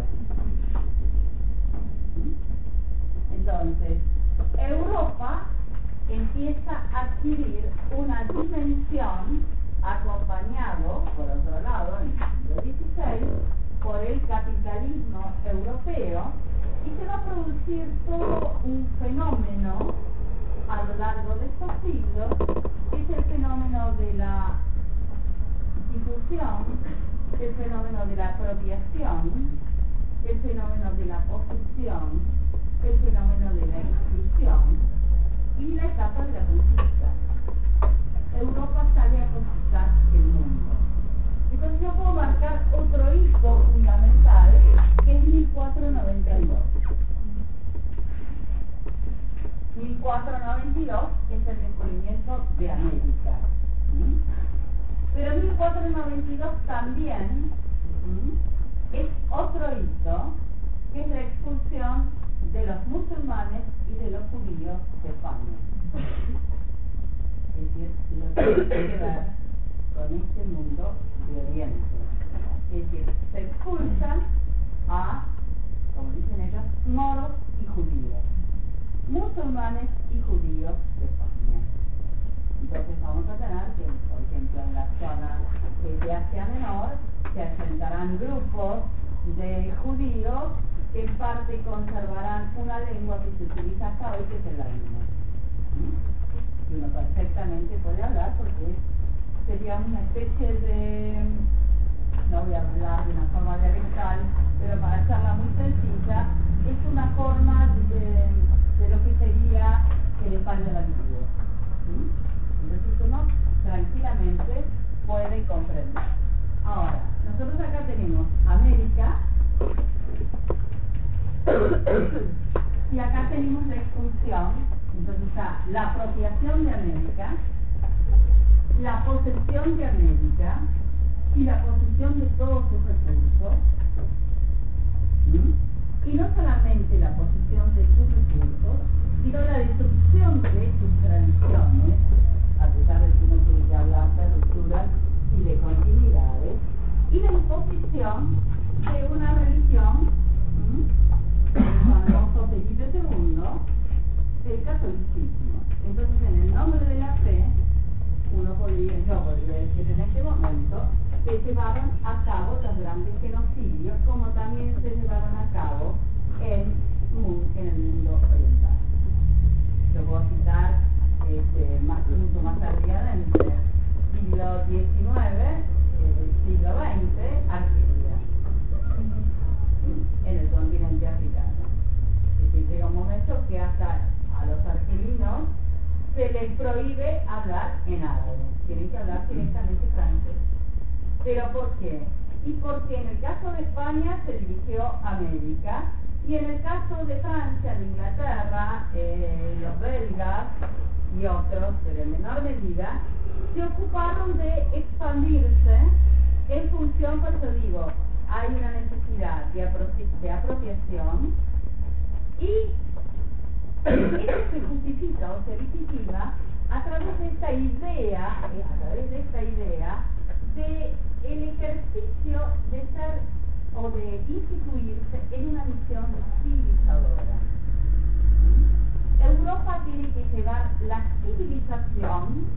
Entonces, Europa empieza a adquirir una dimensión, acompañado, por otro lado, en el siglo dieciséis, por el capitalismo europeo, y se va a producir todo un fenómeno a lo largo de estos siglos, que es el fenómeno de la difusión, el fenómeno de la apropiación, el fenómeno de la posesión, el fenómeno de la exclusión y la etapa de la conquista. Europa sale a conquistar el mundo. Entonces yo puedo marcar otro hito fundamental, que es mil cuatrocientos noventa y dos. mil cuatrocientos noventa y dos es el descubrimiento de América. ¿Mm? Pero mil cuatrocientos noventa y dos también ¿Mm? es otro hito, que es la expulsión de los musulmanes y de los judíos de España. Es decir, lo que tiene que ver con este mundo de Oriente. Es decir, se expulsan a, como dicen ellos, moros y judíos, musulmanes y judíos de España. Entonces vamos a tener que, por ejemplo, en la zona de Asia Menor se asentarán grupos de judíos que en parte conservarán una lengua que se utiliza hasta hoy, que es el ladino. ¿Mm? Y uno perfectamente puede hablar porque sería una especie de, no voy a hablar de una forma dialectal, pero para hacerla muy sencilla, es una forma de, de lo que sería el español antiguo. ¿Mm? Entonces uno tranquilamente puede comprender. Ahora, nosotros acá tenemos América, y acá tenemos la expulsión. Entonces está la apropiación de América, la posesión de América y la posesión de todos sus recursos. ¿Mm? Y no solamente la posesión de sus recursos, sino la destrucción de sus tradiciones, a pesar de que uno tiene que hablar de rupturas y de continuidades, y la imposición de una religión, ¿Mm? el famoso Felipe segundo, el catolicismo. Entonces, en el nombre de la fe, uno podría, yo podría decir en este momento, que llevaron a cabo los grandes genocidios, como también se llevaron a cabo en mun- en el mundo oriental. Yo puedo citar este, más, mucho más tardíamente, siglo diecinueve, eh, siglo veinte, Argelia, en el continente africano. Es decir, llega un momento que hasta a los argelinos se les prohíbe hablar en árabe, tienen que hablar directamente francés. ¿Pero por qué? Y porque en el caso de España se dirigió a América, y en el caso de Francia, de Inglaterra, eh, los belgas y otros, pero en menor medida, se ocuparon de expandirse en función, por eso digo, hay una necesidad de, apropi- de apropiación, y eso se justifica o se legitima a través de esta idea, eh, a través de esta idea de el ejercicio de ser o de instituirse en una misión civilizadora. Europa tiene que llevar la civilización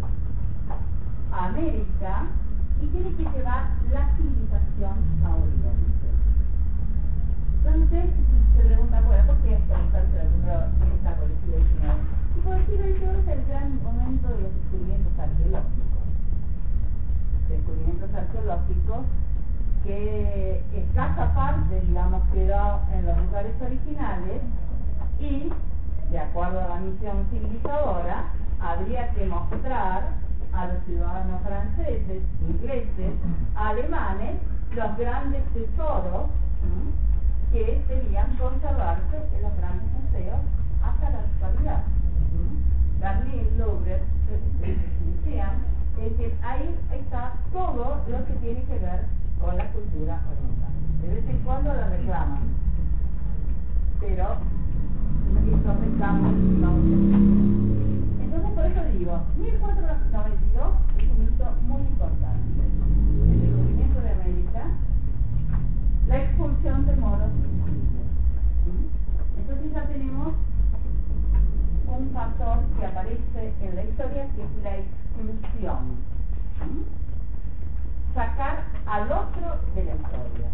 a América y tiene que llevar la civilización a Oriente. Entonces, se pregunta, bueno, ¿por qué esta mujer se le ocurrió esta por el siglo diecinueve? Y por el siglo diecinueve es el gran momento de los descubrimientos arqueológicos. Descubrimientos arqueológicos que escasa parte, digamos, quedó en los lugares originales y, de acuerdo a la misión civilizadora, habría que mostrar a los ciudadanos franceses, ingleses, alemanes, los grandes tesoros, ¿m? que debían conservarse en los grandes museos hasta la actualidad. ¿m? Berlín, Louvre, decían, es decir, ahí está todo lo que tiene que ver con la cultura oriental. De vez en cuando la reclaman, pero estos reclamos no se hacen. Entonces, por eso digo, mil cuatrocientos noventa y dos es un hito muy importante. El descubrimiento de América, la expulsión de moros y judíos. ¿Mm? Entonces ya tenemos un factor que aparece en la historia, que es la exclusión. ¿Mm? Sacar al otro de la historia.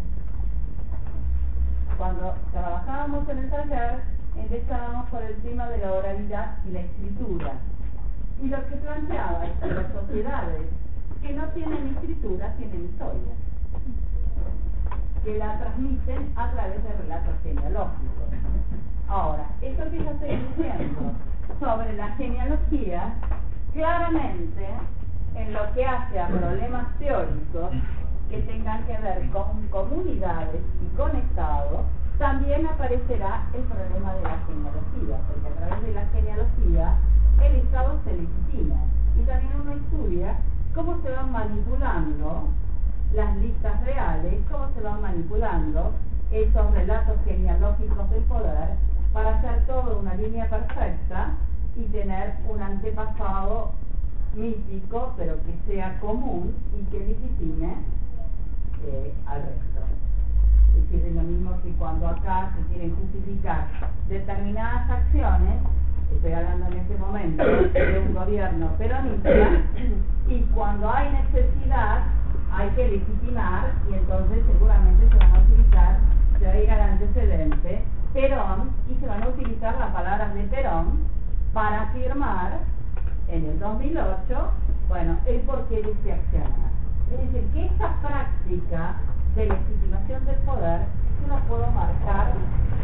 Cuando trabajábamos en el taller, empezábamos por el tema de la oralidad y la escritura. Y lo que planteaba es que las sociedades que no tienen escritura tienen historia, que la transmiten a través de relatos genealógicos. Ahora, esto que yo estoy diciendo sobre la genealogía, claramente, en lo que hace a problemas teóricos que tengan que ver con comunidades y con Estado, también aparecerá el problema de la genealogía, porque a través de la genealogía el Estado se legitima, y también uno estudia cómo se van manipulando las listas reales, cómo se van manipulando esos relatos genealógicos del poder para hacer toda una línea perfecta y tener un antepasado mítico, pero que sea común y que legitime eh, al resto. Es decir, es lo mismo que cuando acá se quieren justificar determinadas acciones, estoy hablando en este momento de un gobierno peronista, y cuando hay necesidad hay que legitimar, y entonces seguramente se van a utilizar, se va a ir al antecedente Perón, y se van a utilizar las palabras de Perón para afirmar en el dos mil ocho, bueno, el porqué de este accionar. Es decir, que esta práctica de legitimación del poder yo la puedo marcar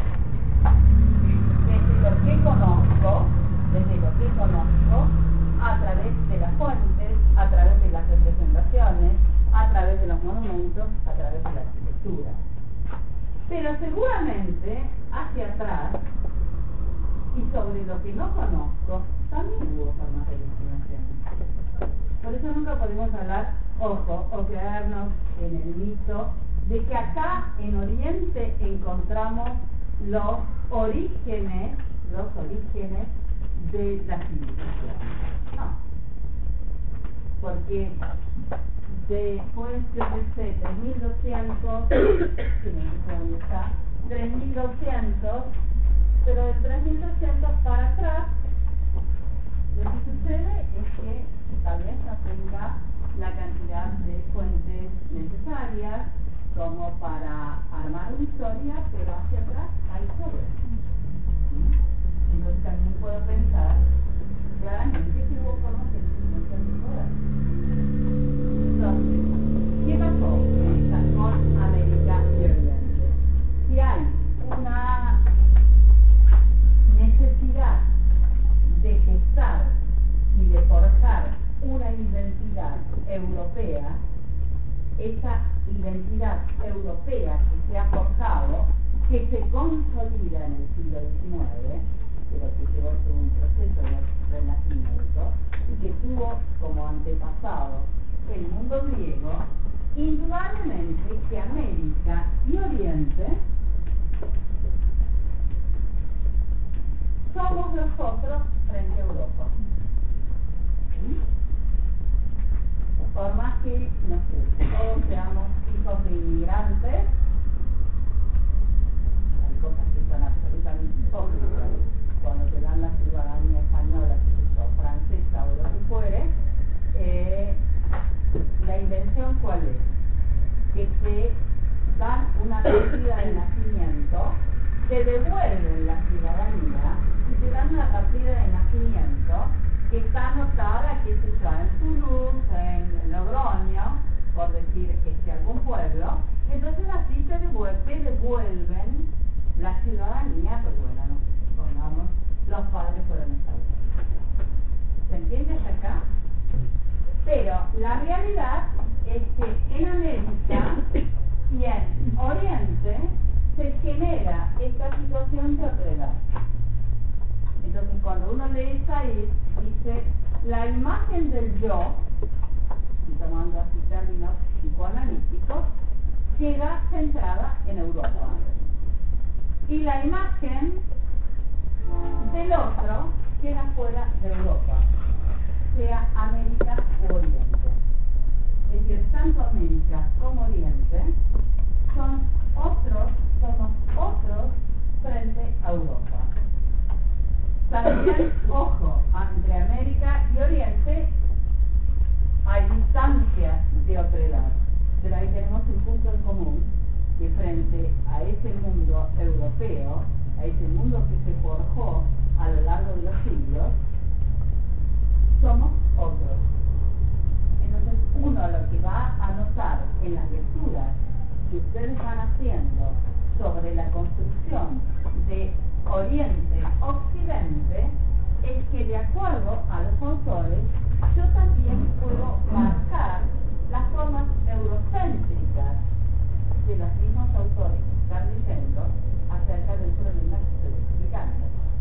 desde lo que conozco, desde lo que conozco, a través de las fuentes, a través de las representaciones, a través de los monumentos, a través de la arquitectura. Pero seguramente, hacia atrás, y sobre lo que no conozco, también hubo formas de legitimación. Por eso nunca podemos hablar, ojo, o creernos en el mito de que acá en Oriente encontramos los orígenes, los orígenes de la civilización. No. Porque después, yo qué sé, tres mil doscientos, que no sé dónde está, tres mil doscientos, pero de tres mil doscientos para atrás, lo que sucede es que tal vez no tenga la cantidad de fuentes necesarias como para armar una historia, pero hacia atrás hay historia. Entonces también puedo pensar claramente que hubo formas de influencia de poder. Entonces, ¿qué pasó con América y Oriente? Si hay una necesidad de gestar y de forjar una identidad europea, esa identidad europea que se ha forjado, que se consolida en el siglo diecinueve, pero que llevó por un proceso de renacimiento y que tuvo como antepasado el mundo griego, indudablemente que América y Oriente somos nosotros frente a Europa. ¿Sí? Por más que, no sé, todos seamos hijos de inmigrantes, hay cosas que son absolutamente hipócritas. Cuando te dan la ciudadanía española, o francesa o lo que fuere, eh, la intención ¿cuál es? Que te dan una partida de nacimiento, te devuelven la ciudadanía y te dan una partida de nacimiento que está anotada, qué sé yo, en Toulouse, en Logroño, por decir este, algún pueblo. Entonces así te devuelven, te devuelven la ciudadanía, pues bueno, no pongamos, los padres fueron establecidos. ¿Se entiende hasta acá? Pero la realidad es que en América y en Oriente se genera esta situación de otredad. Entonces cuando uno lee Said, dice la imagen del yo, y tomando así términos psicoanalíticos, queda centrada en Europa. Y la imagen del otro queda fuera de Europa, sea América u Oriente. Es decir, tanto América como Oriente son otros, somos otros frente a Europa. También, ojo, entre América y Oriente hay distancias de otredad, pero ahí tenemos un punto en común, que frente a ese mundo europeo, a ese mundo que se forjó a lo largo de los siglos, somos otros. Entonces uno lo que va a notar en las lecturas que ustedes van haciendo sobre la construcción de Oriente-Occidente es que de acuerdo a los autores yo también puedo marcar las formas eurocéntricas de los mismos autores que están leyendo acerca del problema que estoy explicando.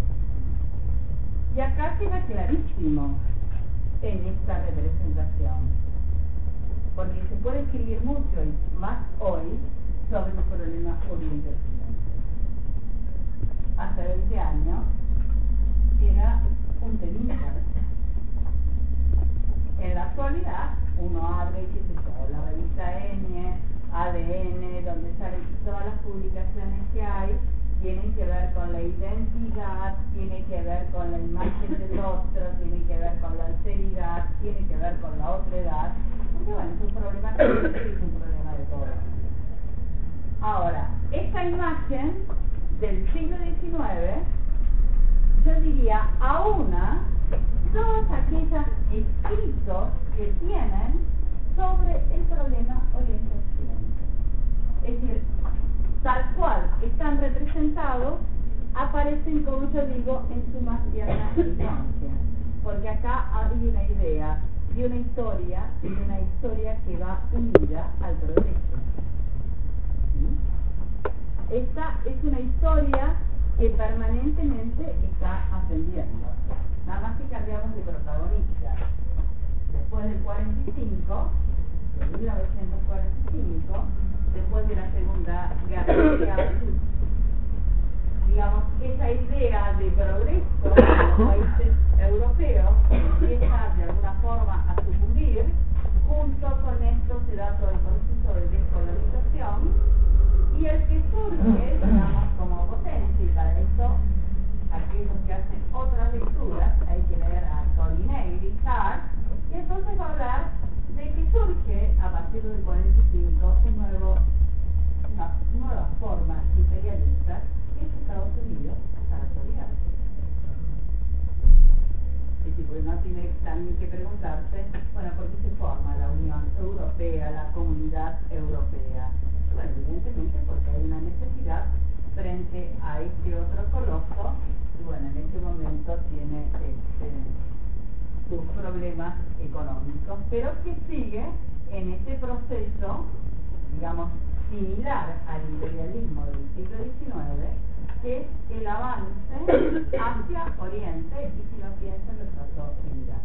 Y acá queda clarísimo en esta representación, porque se puede escribir mucho y más hoy sobre el problema Oriente-Occidente. Hace veinte años era un temita. En la actualidad uno abre, qué sé yo, la revista N, A D N, donde salen todas las publicaciones que hay, tienen que ver con la identidad, tiene que ver con la imagen del otro, tiene que ver con la alteridad, tiene que ver con la otredad, porque bueno, es un problema que es un problema de todos. Ahora, esta imagen del siglo diecinueve, yo diría, aúna todos aquellos escritos que tienen sobre el problema Oriente-Occidente. Es decir, tal cual están representados, aparecen, como yo digo, en su más tierna infancia. Porque acá hay una idea de una historia, y de una historia que va unida al progreso. ¿Sí? Esta es una historia que permanentemente está ascendiendo. Nada más que cambiamos de protagonista. Después del cuarenta y cinco, de mil novecientos cuarenta y cinco, después de la Segunda Guerra Mundial, digamos, esa idea de progreso en los países europeos empieza de alguna forma a sucumbir. Junto con esto se da todo el proceso de descolonización y el que surge, digamos, como potencia, y para eso aquellos que hacen otras lecturas hay que leer a Tolinelli, Hart, y entonces va a hablar de que surge a partir del cuarenta y cinco un nuevo una nueva forma imperialista que es Estados Unidos hasta la actualidad. Es decir, pues no tiene también que preguntarse, bueno, ¿por qué se forma la Unión Europea, la Comunidad Europea? Bueno, evidentemente porque hay una necesidad frente a este otro coloso, y bueno, en este momento tiene este, sus problemas económicos, pero que sigue en este proceso, digamos, similar al imperialismo del siglo diecinueve, que es el avance hacia Oriente, y si no piensan lo trató en Irak.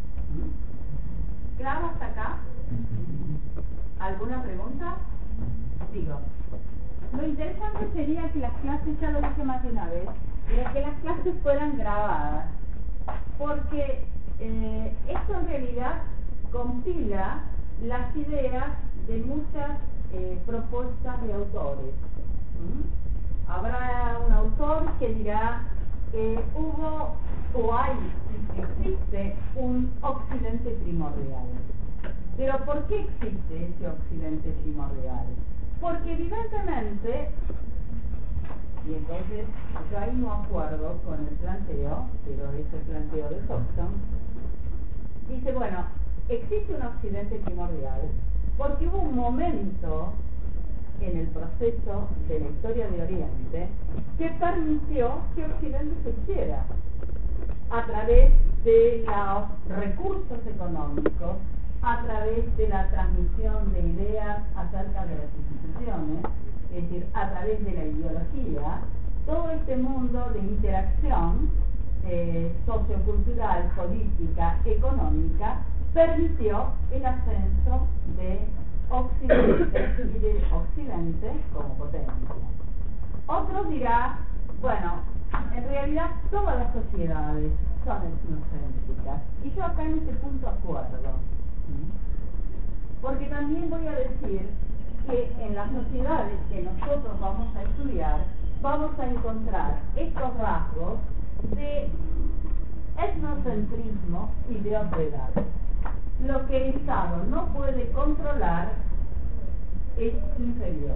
¿Claro hasta acá? ¿Alguna pregunta? Sigo. Lo interesante sería que las clases, ya lo dije más de una vez, era que las clases fueran grabadas, porque eh, esto en realidad compila las ideas de muchas eh, propuestas de autores. ¿Mm? Habrá un autor que dirá que eh, hubo o hay, existe un occidente primordial. Pero ¿por qué existe ese occidente primordial? Porque evidentemente, y entonces yo ahí no acuerdo con el planteo, pero es el planteo de Hobson, dice, bueno, existe un occidente primordial porque hubo un momento en el proceso de la historia de Oriente que permitió que Occidente se hiciera a través de los recursos económicos, a través de la transmisión de ideas acerca de las instituciones, es decir, a través de la ideología, todo este mundo de interacción eh, sociocultural, política, económica, permitió el ascenso de Occidente y de Occidente como potencia. Otros dirán, bueno, en realidad todas las sociedades son etnocéntricas, y yo acá en este punto acuerdo, porque también voy a decir que en las sociedades que nosotros vamos a estudiar vamos a encontrar estos rasgos de etnocentrismo y de otredad. Lo que el Estado no puede controlar es inferior.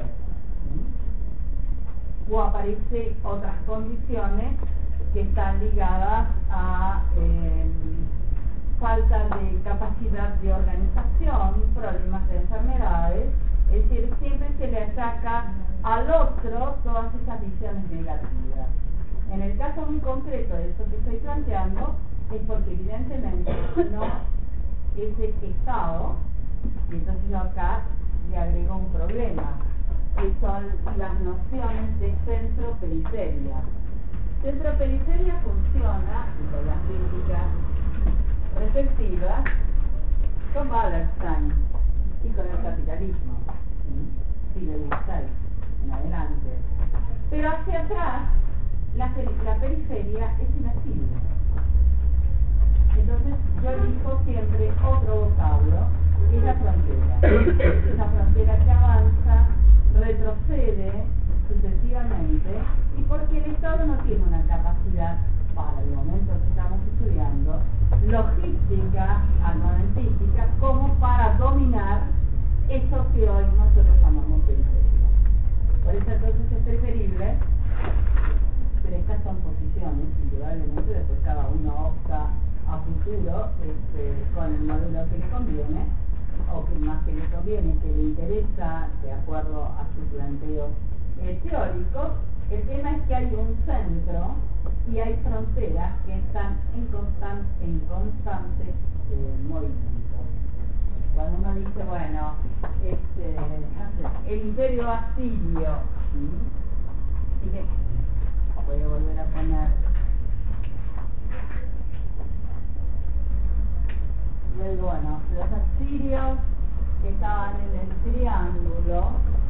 O aparecen otras condiciones que están ligadas a eh, falta de capacidad de organización, problemas de enfermedades, es decir, siempre se le achaca al otro todas esas visiones negativas. En el caso muy concreto de esto que estoy planteando, es porque evidentemente no ese Estado, y entonces yo acá le agrego un problema, que son las nociones de centro-periferia. Centro-periferia funciona, y con las críticas respectivas, con Wallerstein y con el capitalismo, siglo dieciséis en adelante. Pero hacia atrás, la, la periferia es inaccesible. Entonces yo elijo siempre otro vocablo, que es la frontera. Esa frontera que avanza, retrocede sucesivamente, y porque el Estado no tiene una capacidad, para el momento que estamos estudiando, logística, armamentística, como para dominar eso que hoy nosotros llamamos periferia. Por eso entonces es preferible, pero estas son posiciones, indudablemente, después cada uno opta a futuro este, con el modelo que le conviene, o que más que le conviene, que le interesa, de acuerdo a sus planteos eh, teóricos. El tema es que hay un centro y hay fronteras que están en constante, en constante eh, movimiento. Cuando uno dice, bueno, este, no sé, el imperio asirio, ¿sí? Así que voy a volver a poner, yo digo, bueno, los asirios que estaban en el triángulo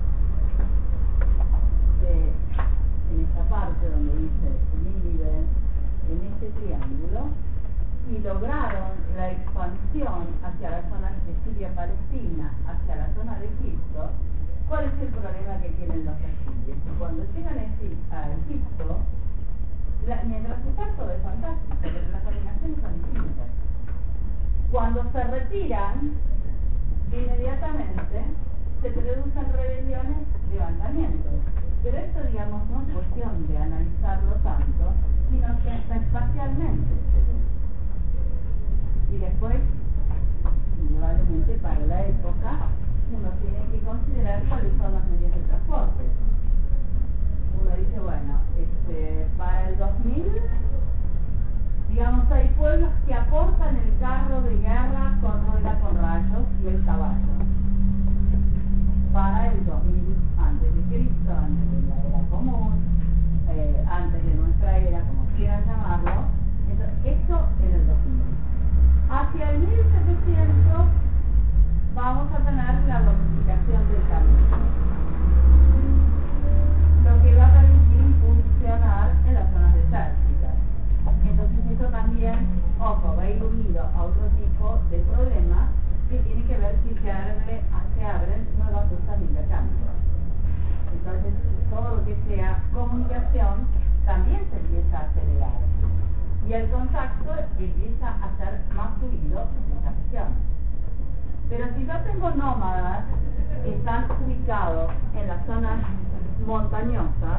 de, en esta parte donde dice Nínive, en este triángulo, y lograron la expansión hacia las zonas de Siria-Palestina, hacia la zona de Egipto. ¿Cuál es el problema que tienen los asirios? Que cuando llegan a Egipto, la, mientras están todo es fantástico, pero las combinaciones son distintas. Cuando se retiran, inmediatamente se producen rebeliones levantamientos. Pero esto, digamos, no es cuestión de analizarlo tanto, sino que hasta espacialmente se ve. Y después, indudablemente, para la época, uno tiene que considerar cuáles son los medios de transporte. Uno dice, bueno, este, para el dos mil, digamos, hay pueblos que aportan el carro de guerra con rueda con rayos y el caballo. Para el dos mil antes de Cristo, antes de la era común, eh, antes de nuestra era, como quieran llamarlo. Entonces, esto en el dos mil. Hacia el mil setecientos vamos a tener la domesticación del camino, lo que va a permitir funcionar en las zonas desérticas. Entonces eso también, ojo, va a ir unido a otro tipo de problemas que tiene que ver si se, abre, se abren nuevas rutas de intercambio. Entonces todo lo que sea comunicación también se empieza a acelerar y el contacto empieza a ser más fluido en esa región. Pero si yo tengo nómadas que están ubicados en las zonas montañosas,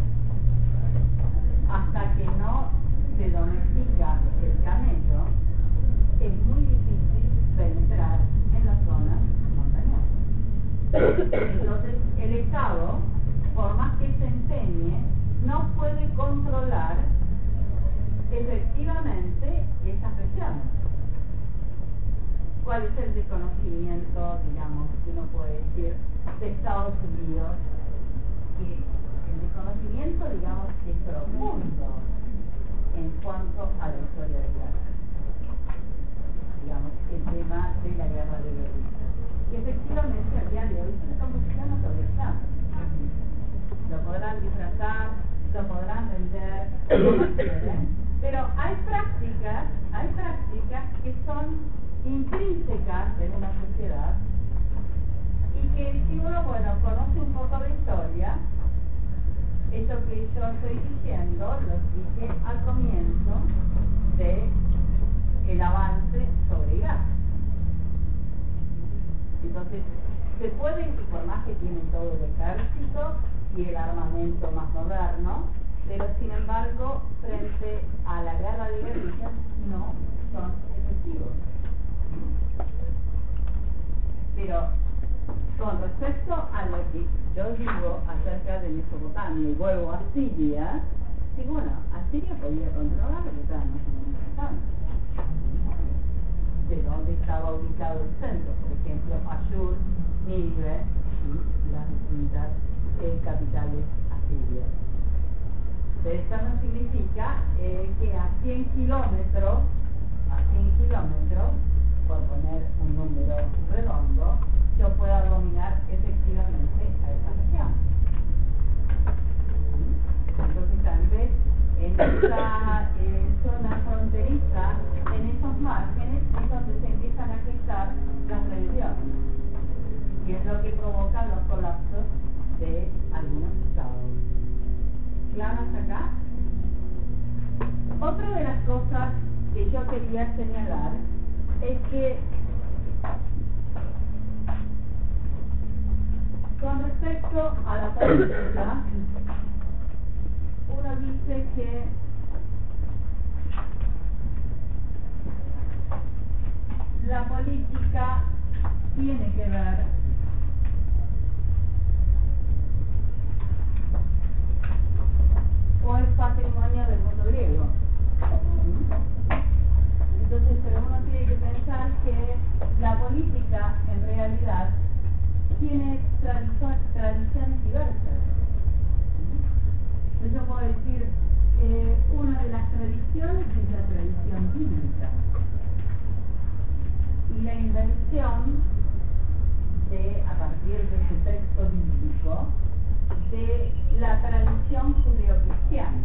hasta que no se domestica el camello, es muy difícil penetrar en las zonas montañosas. Entonces, el Estado, por más que se empeñe, no puede controlar efectivamente esas regiones. ¿Cuál es el desconocimiento, digamos, que uno puede decir, de Estados Unidos? Que el desconocimiento, digamos, es profundo en cuanto a la historia de guerra. Digamos, el tema de la guerra de guerrillas. Y efectivamente, al día de hoy, es una composición no todavía está. Lo podrán disfrazar, lo podrán vender, como quieren, pero hay prácticas, hay prácticas que son intrínsecas en una sociedad y que si uno, bueno, conoce un poco de historia, eso que yo estoy diciendo lo dije al comienzo de el avance sobre Irak. Entonces, se pueden, y por más que tienen todo el ejército y el armamento más moderno, pero sin embargo, frente a la guerra de guerrillas, no son efectivos. Pero con respecto a lo que yo digo acerca de Mesopotamia y vuelvo a Siria, sí, bueno, Asiria podía controlar lo que estaba más o menos pasando. De dónde estaba ubicado el centro, por ejemplo, Ashur, Nínive y las distintas eh, capitales asirias. Pero esto no significa eh, que a cien kilómetros, a cien kilómetros, por poner un número redondo, yo pueda dominar efectivamente a esa región. Entonces, tal vez en esa eh, zona fronteriza, en esos márgenes, es donde se empiezan a gestar las rebeliones. Y es lo que provoca los colapsos de algunos estados. ¿Claro hasta acá? Otra de las cosas que yo quería señalar es que con respecto a la política, uno dice que la política tiene que ver o es patrimonio del mundo griego. Entonces, pero uno tiene que pensar que la política en realidad tiene tradicio- tradiciones diversas. Entonces yo puedo decir, eh, una de las tradiciones es la tradición bíblica. Y la invención de, a partir de ese texto bíblico, de la tradición judeocristiana.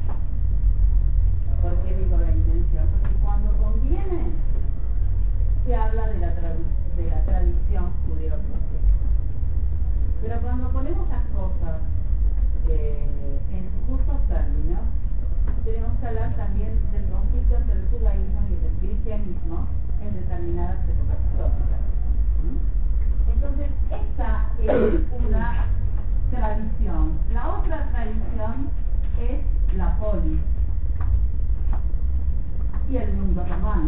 ¿Por qué digo la invención? Porque cuando conviene, se habla de la, tradu- de la tradición judeocristiana. Pero cuando ponemos las cosas eh, en sus justos términos, tenemos que hablar también del conflicto entre el judaísmo y el cristianismo en determinadas épocas históricas. ¿Mm? Entonces, esta es una tradición. La otra tradición es la polis y el mundo romano.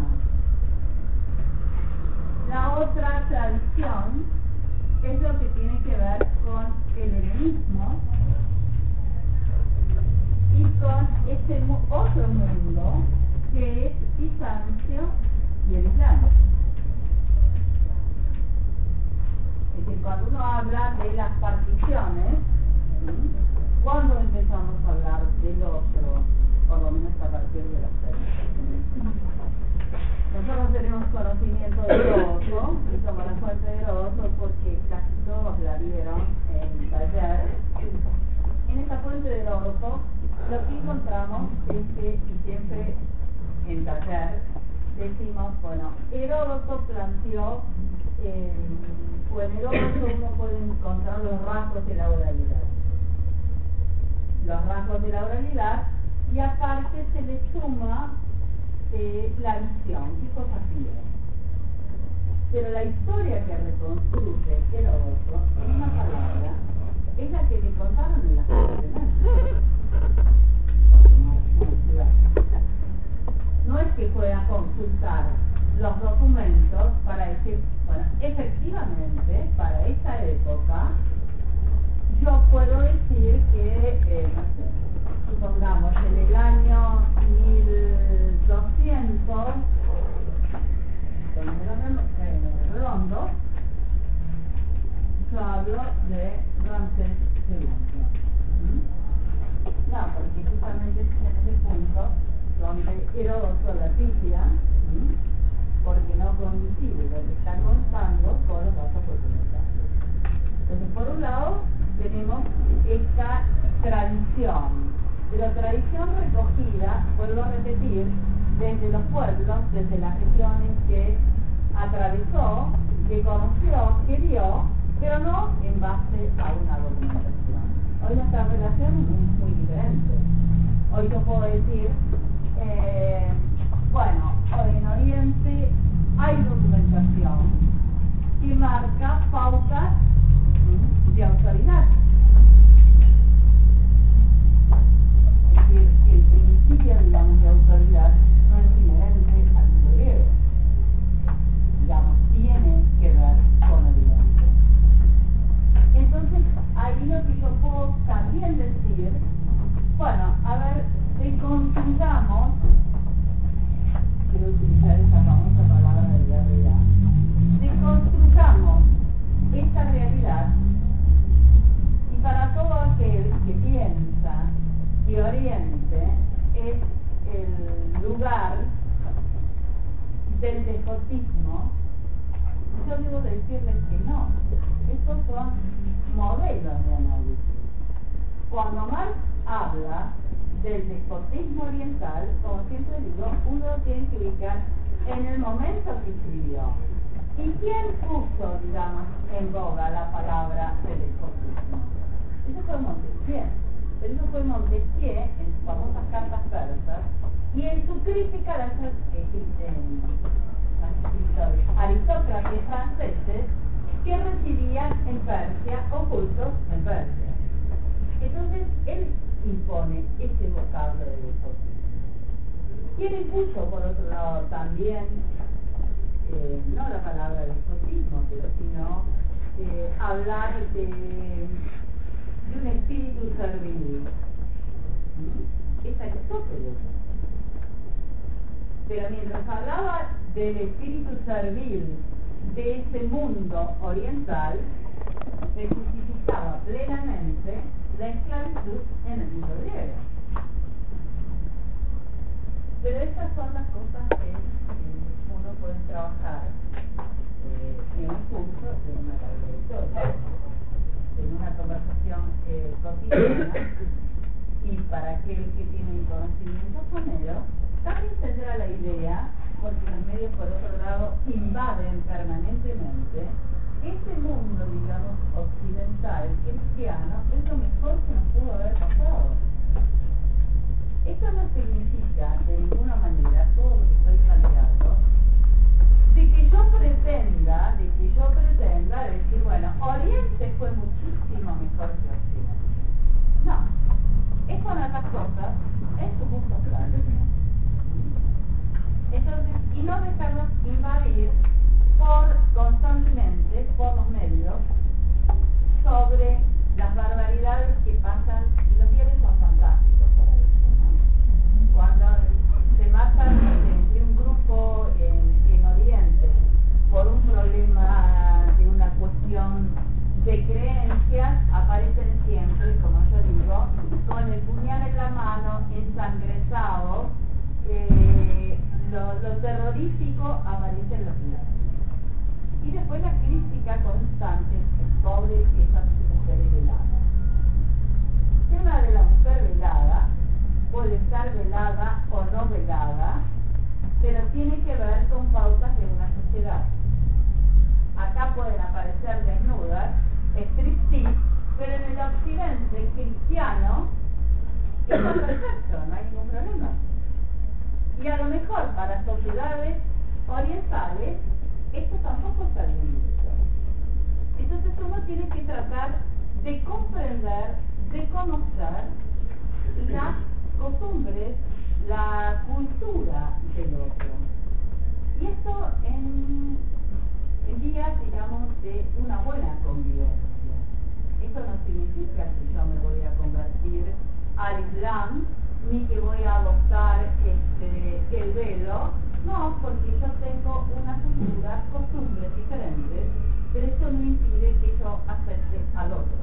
La otra tradición es lo que tiene que ver con el helenismo y con ese otro mundo que es Bizancio y el Islam. Es decir, cuando uno habla de las particiones, ¿sí? ¿Cuándo empezamos a hablar del otro? Por lo menos a partir de las seis. Nosotros tenemos conocimiento de Heródoto, y somos la fuente de Heródoto porque casi todos la vieron en taller. En esta fuente de Heródoto lo que encontramos es que, y siempre en taller, decimos, bueno, Heródoto planteó, eh, o en Heródoto uno puede encontrar los rasgos de la oralidad. Los rasgos de la oralidad, y aparte se le suma eh, la visión, qué cosas vive. Pero la historia que reconstruye Heródoto, en una palabra, es la que me contaron en las clases de Nancy. No es que pueda consultar los documentos para decir, bueno, efectivamente, para esta época, yo puedo decir que, eh, no sé, supongamos, en el año mil doscientos, con números eh, redondos, yo hablo de Ramsés segundo. ¿Mm? No, porque justamente es en ese punto donde Heródoto la pifia, ¿sí? Porque no coincide lo que está contando con los datos documentales. Entonces, por un lado, tenemos esta tradición, pero tradición recogida, vuelvo a repetir, desde los pueblos, desde las regiones que atravesó, que conoció, que vio, pero no en base a una documentación. Hoy nuestra relación es muy, muy diferente. Hoy yo puedo decir, Eh, bueno, en Oriente hay documentación que marca pautas de autoridad. Es decir, que el principio, digamos, de autoridad no es inherente al mundo griego. Digamos, tiene que ver con Oriente. Entonces, ahí lo que yo puedo también decir, bueno, a ver, deconstruyamos, quiero utilizar esa famosa palabra de realidad, deconstruyamos esta realidad, y para todo aquel que piensa que Oriente es el lugar del despotismo, yo debo decirles que no, estos son modelos de análisis. Cuando Marx habla del despotismo oriental, como siempre digo, uno tiene que ubicar en el momento que escribió. ¿Y quién puso, digamos, en boga la palabra del despotismo? Eso fue Montesquieu. Eso fue Montesquieu en sus famosas cartas persas y en su crítica a las escritores aristócratas franceses que residían en Persia, ocultos en Persia. Entonces, él impone ese vocablo de despotismo. ¿Quién impuso, por otro lado, también, eh, no la palabra despotismo, pero sino eh, hablar de, de un espíritu servil? ¿Mm? Es Aristóteles. Pero mientras hablaba del espíritu servil de ese mundo oriental, se justificaba plenamente la esclavitud en el mundo griego. Pero estas son las cosas que eh, uno puede trabajar eh, en un curso, en una carrera de historia, en una conversación eh, cotidiana, y para aquel que tiene un conocimiento somero, también tendrá la idea, porque los medios por otro lado invaden permanentemente ese mundo, digamos, occidental, cristiano, es lo mejor que nos pudo haber pasado. Esto no significa de ninguna manera, todo lo que estoy planteando, de que yo pretenda, de que yo pretenda decir, bueno, Oriente fue muchísimo mejor que Occidente. ensangrentados, eh, lo, lo terrorífico aparece en los diarios. Y después la crítica constante, pobre esas mujeres veladas. El tema de la mujer velada puede estar velada o no velada, pero tiene que ver con pautas de una sociedad. Acá pueden aparecer desnudas, striptease, pero en el occidente cristiano está perfecto, no hay ningún problema. Y a lo mejor para sociedades orientales esto tampoco está bien visto. Entonces uno tiene que tratar de comprender, de conocer las costumbres, la cultura del otro. Y esto en, en días, digamos, de una buena convivencia. Esto no significa que yo me voy a convertir al Islam, ni que voy a adoptar este, el velo. No, porque yo tengo una cultura, costumbres diferentes, pero esto no impide que yo acepte al otro.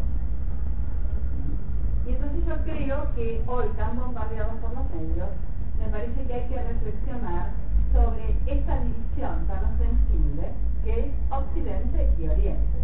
Y entonces yo creo que hoy, tan bombardeados por los medios, me parece que hay que reflexionar sobre esta división tan sensible que es Occidente y Oriente.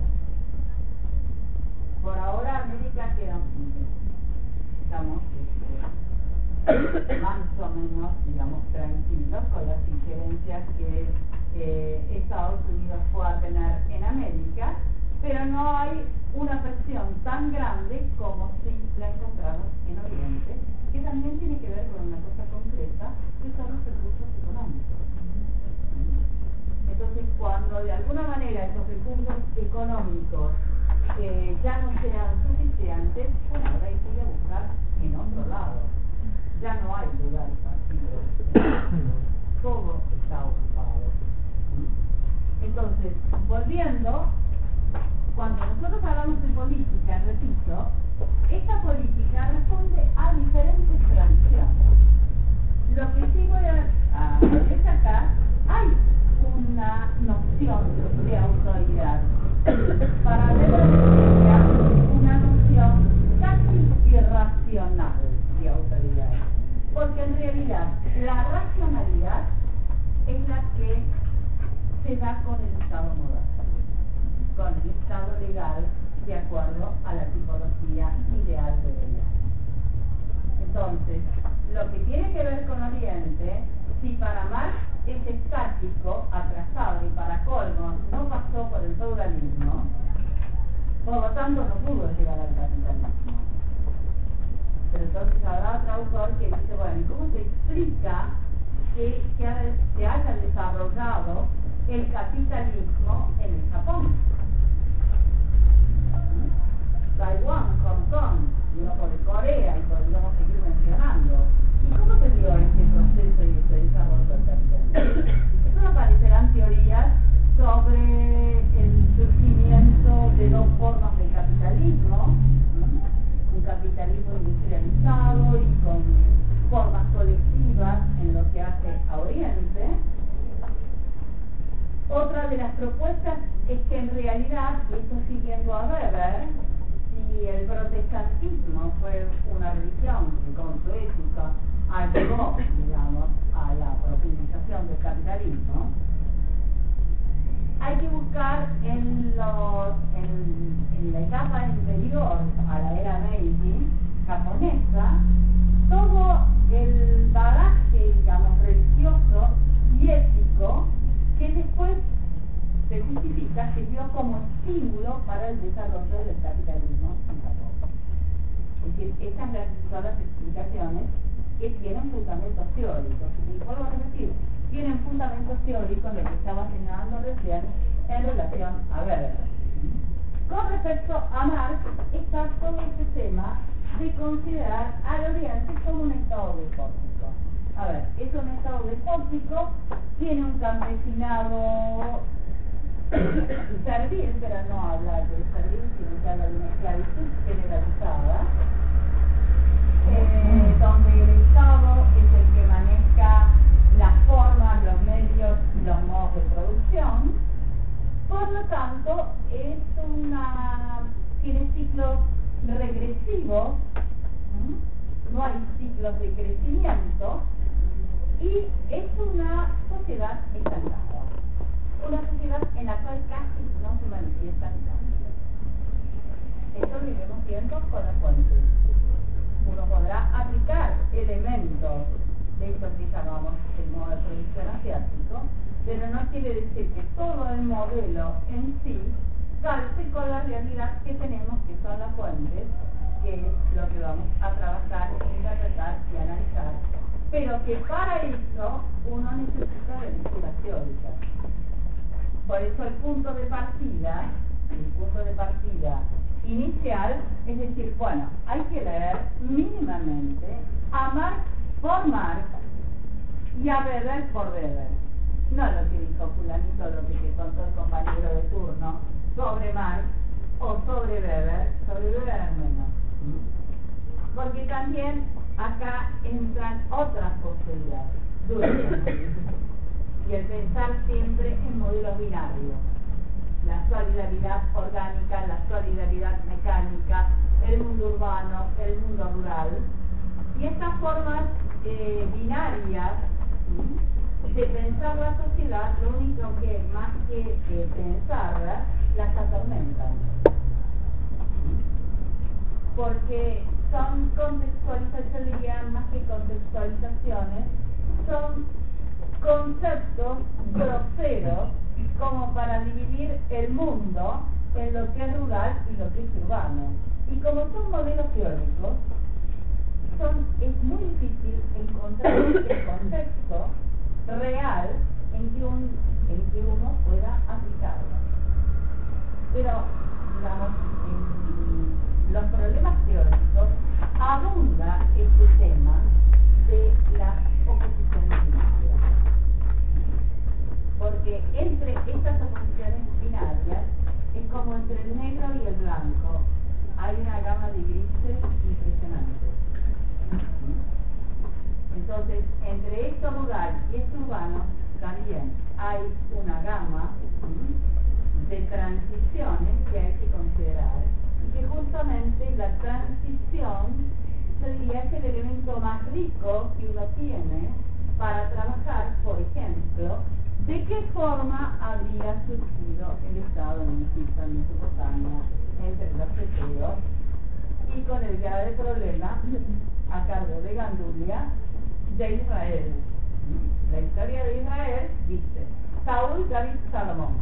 Por ahora América queda, digamos, este, más o menos, digamos, tranquilos con las injerencias que eh, Estados Unidos pueda tener en América, pero no hay una presión tan grande como si la encontramos en Oriente, que también tiene que ver con una cosa concreta, que son los recursos económicos. Entonces, cuando de alguna manera esos recursos económicos eh, ya no sean suficientes, bueno, ahora hay que ir a buscar en otro lado. Ya no hay lugares vacíos, todo está ocupado. Entonces, volviendo, cuando nosotros hablamos de política, repito, esta política responde a diferentes tradiciones. Lo que sí voy a, a destacar, hay una noción de autoridad. Para ver una noción casi irracional de autoridad. Porque en realidad la racionalidad es la que se da con el Estado moderno, con el Estado legal de acuerdo a la tipología ideal de ella. Entonces, lo que tiene que ver con Oriente, si para Marx es estático, atrasado y para colmo no pasó por el feudalismo, por lo tanto no pudo llegar al capitalismo. Pero entonces habrá otro autor que dice, bueno, ¿y cómo se explica que se, ha, se haya desarrollado el capitalismo en el Japón? Taiwán, Hong Kong, y uno por Corea, y podríamos seguir mencionando. ¿Y cómo se dio este proceso y este desarrollo del capitalismo? Eso aparecerán teorías sobre el surgimiento de dos formas de capitalismo, un capitalismo industrializado y con formas colectivas en lo que hace a Oriente. Otra de las propuestas es que en realidad, esto siguiendo a Weber, si el protestantismo fue una religión que con su ética ayudó, digamos, a la profundización del capitalismo, hay que buscar en, los, en, en la etapa anterior a la era Meiji japonesa todo el bagaje, digamos, religioso y ético que después se justifica, se dio como estímulo para el desarrollo del capitalismo en Japón. Es decir, estas son las explicaciones que tienen fundamentos teóricos. Y vuelvo a repetir, tienen fundamentos teóricos de lo que estaba señalando recién en relación a Weber. Con respecto a Marx, está todo este tema de considerar al Oriente como un estado despótico. A ver, es un estado despótico, tiene un campesinado servil, pero no habla de servil, sino que habla de una esclavitud generalizada, eh, donde el Estado es el que maneja las formas, los medios y los modos de producción. Por lo tanto, es una tiene ciclos regresivos, ¿m? No no hay ciclos de crecimiento y es una sociedad estancada, una sociedad en la cual casi no se manifiestan cambios. Esto lo iremos viendo con las fuentes. Uno podrá aplicar elementos de esto que llamamos el modo de producción asiático, pero no quiere decir que todo el modelo en sí calce con la realidad que tenemos, que son las fuentes, que es lo que vamos a trabajar, interpretar y analizar, pero que para eso uno necesita de lecturas teóricas. Por eso el punto de partida, el punto de partida inicial, es decir, bueno, hay que leer mínimamente a Marx por Marx y a Weber por Weber. No lo que dijo fulanito, lo que te contó el compañero de turno sobre Marx o sobre Weber, sobre Weber al menos. Porque también acá entran otras posibilidades. Y el pensar siempre en modelos binarios. La solidaridad orgánica, la solidaridad mecánica, el mundo urbano, el mundo rural. Y estas formas eh, binarias de pensar la sociedad, lo único que más que eh, pensarla, las atormentan. Porque son contextualizaciones, diría más que contextualizaciones, son conceptos groseros como para dividir el mundo en lo que es rural y lo que es urbano. Y como son modelos teóricos, son, es muy difícil encontrar el contexto real en que, un, en que uno pueda aplicarlo. Pero, digamos, en los problemas teóricos abunda este tema de las oposiciones binarias. Porque entre estas oposiciones binarias es como entre el negro y el blanco. Hay una gama de grises impresionante. Entonces, entre esto rural y esto urbano también hay una gama de transiciones que hay que considerar y que justamente la transición, yo diría, es el elemento más rico que uno tiene para trabajar, por ejemplo, de qué forma habría surgido el Estado en Egipto, en Mesopotamia, entre los heteos, y con el grave problema a cargo de Gandulia de Israel. La historia de Israel dice Saúl, David, Salomón.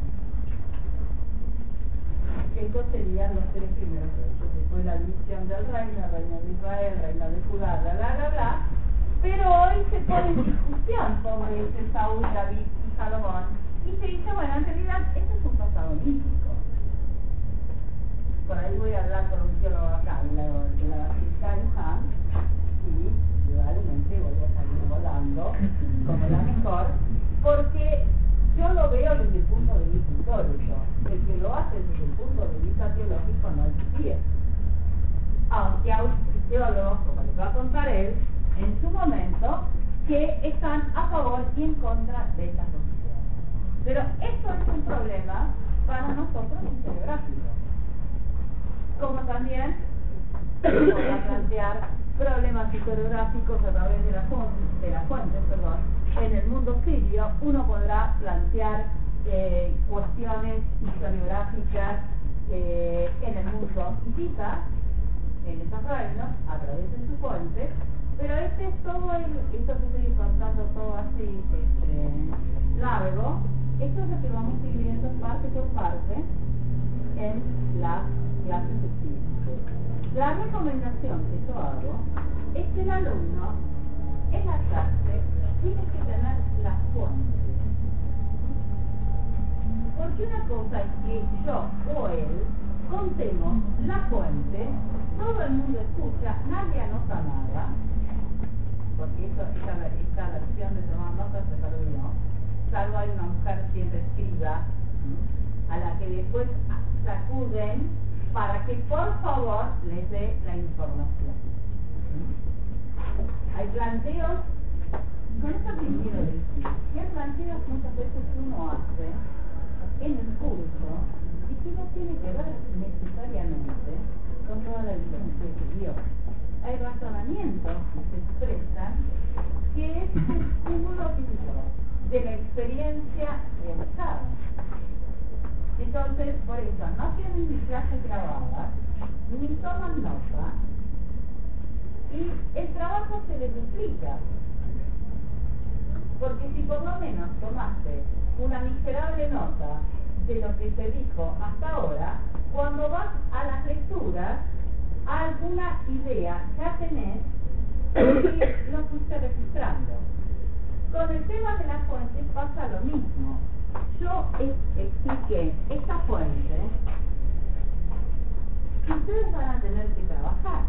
Estos serían los tres primeros reyes. Después la división del reino, reino de Israel, reino de Judá, bla, bla, bla, bla. Pero hoy se pone en discusión sobre ese Saúl, David y Salomón. Y se dice, bueno, en realidad esto es un pasado mítico. Por ahí voy a hablar con un teólogo acá de la, de la Basílica de Luján y probablemente voy a salir volando como la mejor, porque yo lo veo desde el punto de vista histórico. El que lo hace desde el punto de vista teológico no existe. Aunque hay teólogos, como les va a contar él, en su momento, que están a favor y en contra de estas posiciones. Pero esto es un problema para nosotros historiográficos. Como también se podrá plantear problemas historiográficos a través de, la fuente, de las fuentes, perdón. En el mundo sirio uno podrá plantear eh, cuestiones historiográficas eh, en el mundo hitita, en esos reinos, a través de su fuente, pero este es todo el, esto que estoy contando todo así este, largo, esto es lo que vamos a ir viendo parte por parte en las clases de ciencia. La recomendación que yo hago es que el alumno en la clase tiene que tener las fuentes. Porque una cosa es que yo o él contemos la fuente, todo el mundo escucha, nadie anota nada, porque eso, esta, esta versión de tomar notas se perdió, salvo hay una mujer que siempre escriba, a la que después sacuden para que por favor les dé la información. Hay planteos, con esto que quiero decir, que hay planteos muchas veces que uno hace en el curso y que no tiene que ver necesariamente con toda la evidencia que dio. hay razonamientos que se expresan que es el estímulo de la experiencia realizada. Entonces, por eso, no tienen ni clases grabadas, ni toman nota, y el trabajo se les duplica. Porque si por lo menos tomaste una miserable nota de lo que se dijo hasta ahora, cuando vas a las lecturas, alguna idea ya tenés y lo fuiste registrando. Con el tema de las fuentes pasa lo mismo. Yo expliqué esta fuente que ustedes van a tener que trabajar.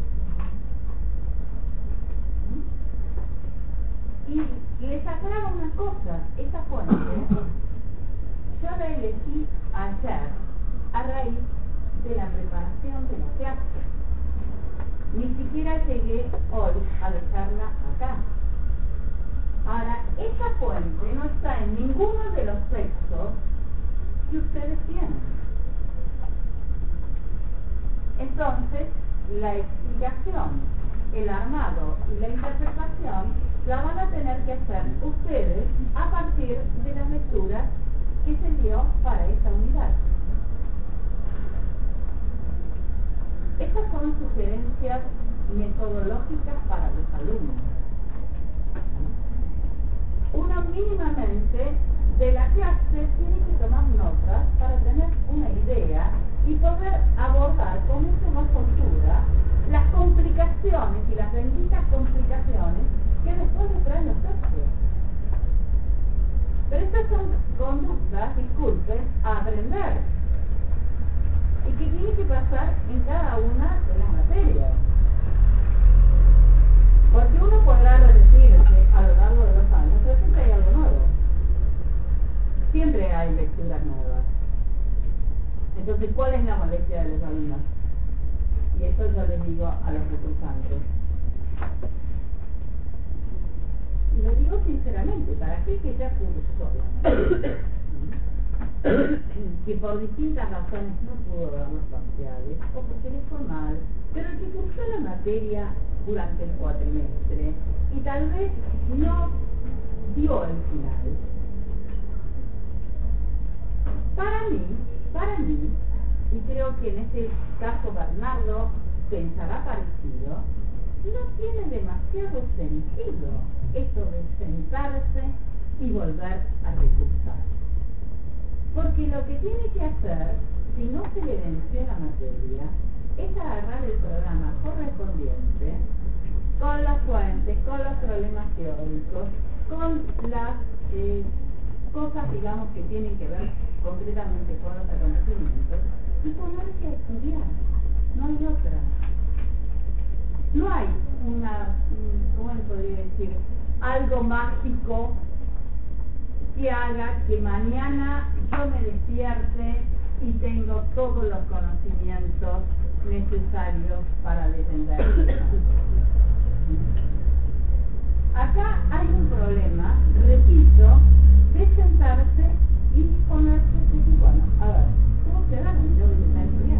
Y les aclaro una cosa, esta fuente yo la elegí ayer a raíz de la preparación de la clase. Ni siquiera llegué hoy a dejarla acá. Ahora, esa fuente no está en ninguno de los textos que ustedes tienen. Entonces, la explicación, el armado y la interpretación la van a tener que hacer ustedes a partir de las lecturas que se dio para esta unidad. Estas son sugerencias metodológicas para los alumnos. Uno mínimamente de la clase tiene que tomar notas para tener una idea y poder abordar con mucho más soltura las complicaciones y las benditas complicaciones que después le traen los textos. Pero estas son conductas, disculpen, a aprender y que tiene que pasar en cada una de las materias. Porque uno podrá repetirse a lo largo de los años, pero siempre hay algo nuevo. Siempre hay lecturas nuevas. Entonces, ¿cuál es la molestia de los alumnos? Y esto yo les digo a los recursantes. Y lo digo sinceramente, para aquel que ya cursó la materia, que por distintas razones no pudo dar los parciales, o porque le fue mal, pero el que cursó la materia durante el cuatrimestre y tal vez no dio el final. Para mí, para mí, y creo que en este caso Bernardo pensará parecido, no tiene demasiado sentido esto de sentarse y volver a recursar. Porque lo que tiene que hacer, si no se le venció la materia, es agarrar el programa correspondiente con las fuentes, con los problemas teóricos, con las eh, cosas, digamos, que tienen que ver concretamente con los acontecimientos, y ponerse a estudiar. No hay otra. No hay una, ¿cómo le podría decir? Algo mágico que haga que mañana yo me despierte y tengo todos los conocimientos necesarios para defender. Acá hay un problema, repito, de sentarse y ponerse a decir, bueno, a ver, ¿cómo se dan? Yo voy a empezar a estudiar.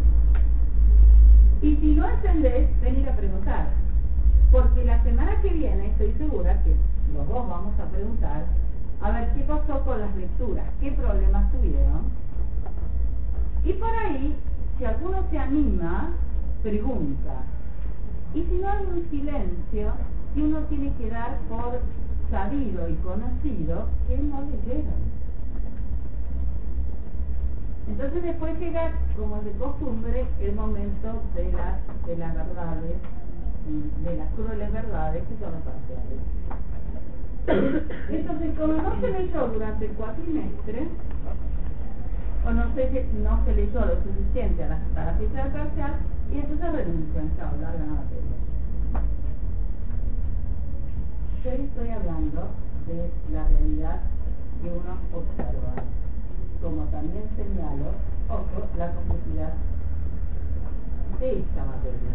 Y si no entendés, venir a preguntar. Porque la semana que viene estoy segura que los dos vamos a preguntar a ver qué pasó con las lecturas, qué problemas tuvieron. Y por ahí, si alguno se anima, pregunta. Y si no, hay un silencio que uno tiene que dar por sabido y conocido que no leyeron. Entonces después llega, como es de costumbre, el momento de las, de las verdades, de las crueles verdades, que son los parciales. Entonces, como no se leyó durante el cuatrimestre, o no se, no se leyó lo suficiente a la, para la fecha del parcial, y entonces renuncian, chao, larga la materia. Yo estoy hablando de la realidad que uno observa, como también señalo, ojo, la complejidad de esta materia.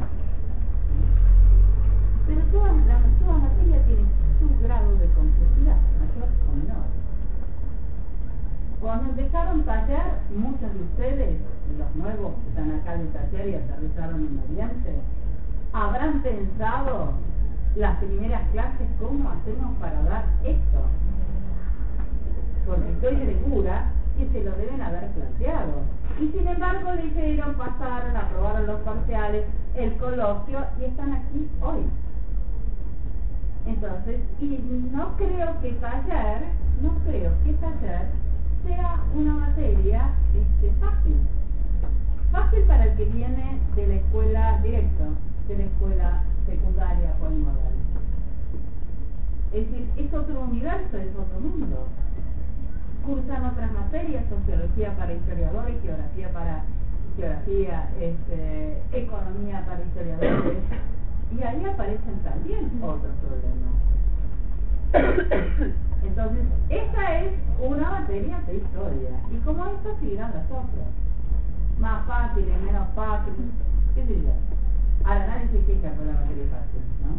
Pero toda, la, toda materia tiene su grado de complejidad, mayor o menor. Cuando empezaron taller, muchos de ustedes, los nuevos que están acá de taller y aterrizaron en Oriente, habrán pensado las primeras clases cómo hacemos para dar esto, porque estoy segura que se lo deben haber planteado, y sin embargo leyeron, pasaron, aprobaron los parciales, el coloquio, y están aquí hoy. Entonces, y no creo que taller, no creo que taller sea una materia este, fácil. Fácil para el que viene de la escuela directo, de la escuela secundaria polimodal. Es decir, es otro universo, es otro mundo. Cursan otras materias, sociología para historiadores, geografía para geografía, este, economía para historiadores, y ahí aparecen también otros problemas. Entonces, esa es una materia de historia, y como esta seguirán las otras. Más fáciles, menos fáciles, qué sé yo. Al análisis química por la materia fácil, ¿no?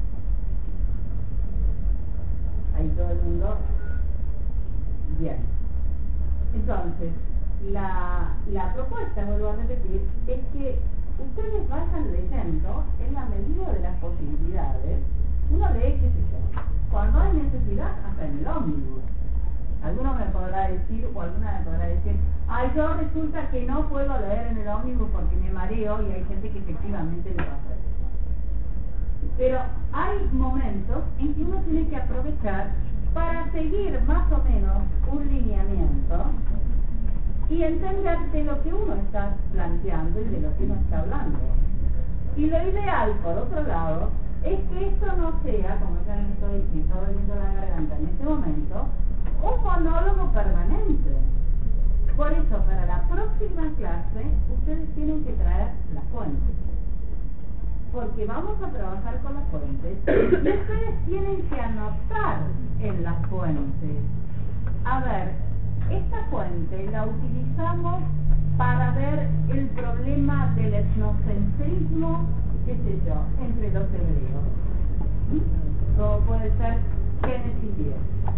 Ahí todo el mundo. Bien. Entonces, la, la propuesta, vuelvo a repetir, es que ustedes vayan leyendo en la medida de las posibilidades. Uno lee, qué sé yo, cuando hay necesidad, hasta en el ómnibus. Alguno me podrá decir, o alguna me podrá decir, ay, yo resulta que no puedo leer en el ómnibus porque me mareo, y hay gente que efectivamente le pasa eso. Pero hay momentos en que uno tiene que aprovechar para seguir más o menos un lineamiento y entender de lo que uno está planteando y de lo que uno está hablando. Y lo ideal, por otro lado, es que esto no sea, como ya me estoy, me estoy doliendo la garganta en este momento, un monólogo permanente. Por eso, para la próxima clase, ustedes tienen que traer las fuentes. Porque vamos a trabajar con las fuentes y ustedes tienen que anotar en las fuentes. A ver, esta fuente la utilizamos para ver el problema del etnocentrismo, qué sé yo, entre los hebreos. ¿Mm? Todo puede ser Génesis diez.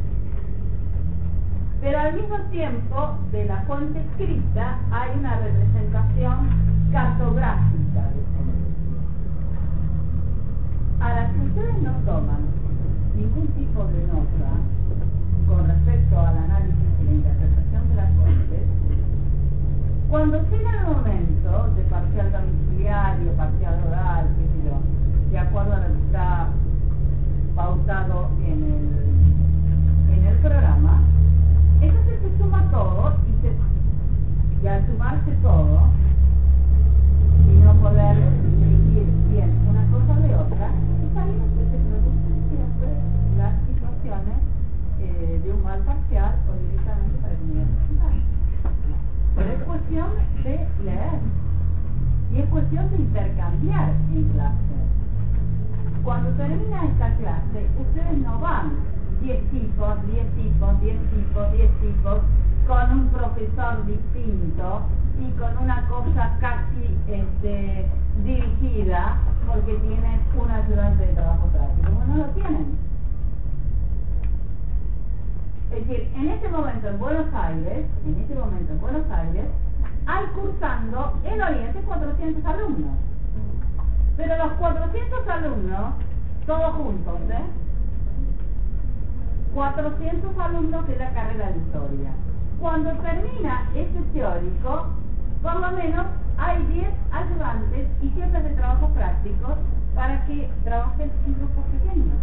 Pero al mismo tiempo, de la fuente escrita, hay una representación cartográfica de eso. Ahora, si ustedes no toman ningún tipo de nota con respecto al análisis y la interpretación de las fuentes, cuando llega el momento de parcial domiciliario, parcial oral, qué sé yo, de acuerdo a lo que está pautado en el, en el programa, entonces se suma todo y, se, y al sumarse todo y no poder distinguir bien una cosa de otra, es ahí donde se producen siempre las situaciones eh, de un mal parcial o directamente para comunidad parcial. Pero es cuestión de leer y es cuestión de intercambiar en clase. Cuando termina esta clase, ustedes no van diez tipos, diez tipos, diez tipos, diez tipos, con un profesor distinto y con una cosa casi este, dirigida, porque tienen un ayudante de trabajo práctico. Bueno, no lo tienen. Es decir, en este momento en Buenos Aires, en este momento en Buenos Aires, hay cursando en Oriente cuatrocientos alumnos. Pero los cuatrocientos alumnos, todos juntos, ¿eh? cuatrocientos alumnos de la carrera de historia. Cuando termina ese teórico, por lo menos hay diez ayudantes y jefes de trabajo prácticos para que trabajen en grupos pequeños.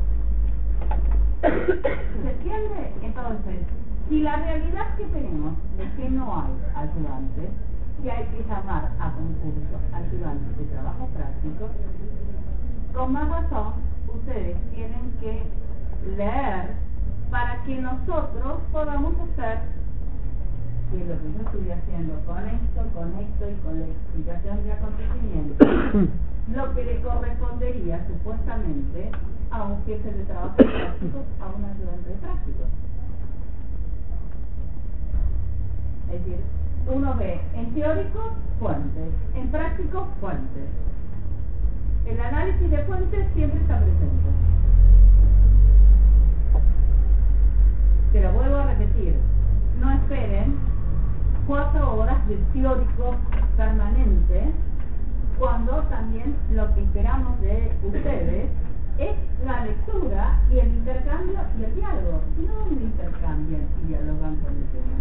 ¿Se entiende? Entonces, si la realidad que tenemos es que no hay ayudantes, y hay que llamar a concurso ayudantes de trabajo práctico, con más razón, ustedes tienen que leer para que nosotros podamos hacer, que es lo que yo estoy haciendo con esto, con esto y con la explicación de acontecimientos, lo que le correspondería supuestamente a un jefe de trabajo práctico, a un ayudante de práctico. Es decir, uno ve en teórico fuentes, en práctico fuentes. El análisis de fuentes siempre está presente. Pero vuelvo a repetir, no esperen cuatro horas de teórico permanente cuando también lo que esperamos de ustedes es la lectura y el intercambio y el diálogo, no un intercambio y dialogan con el tema.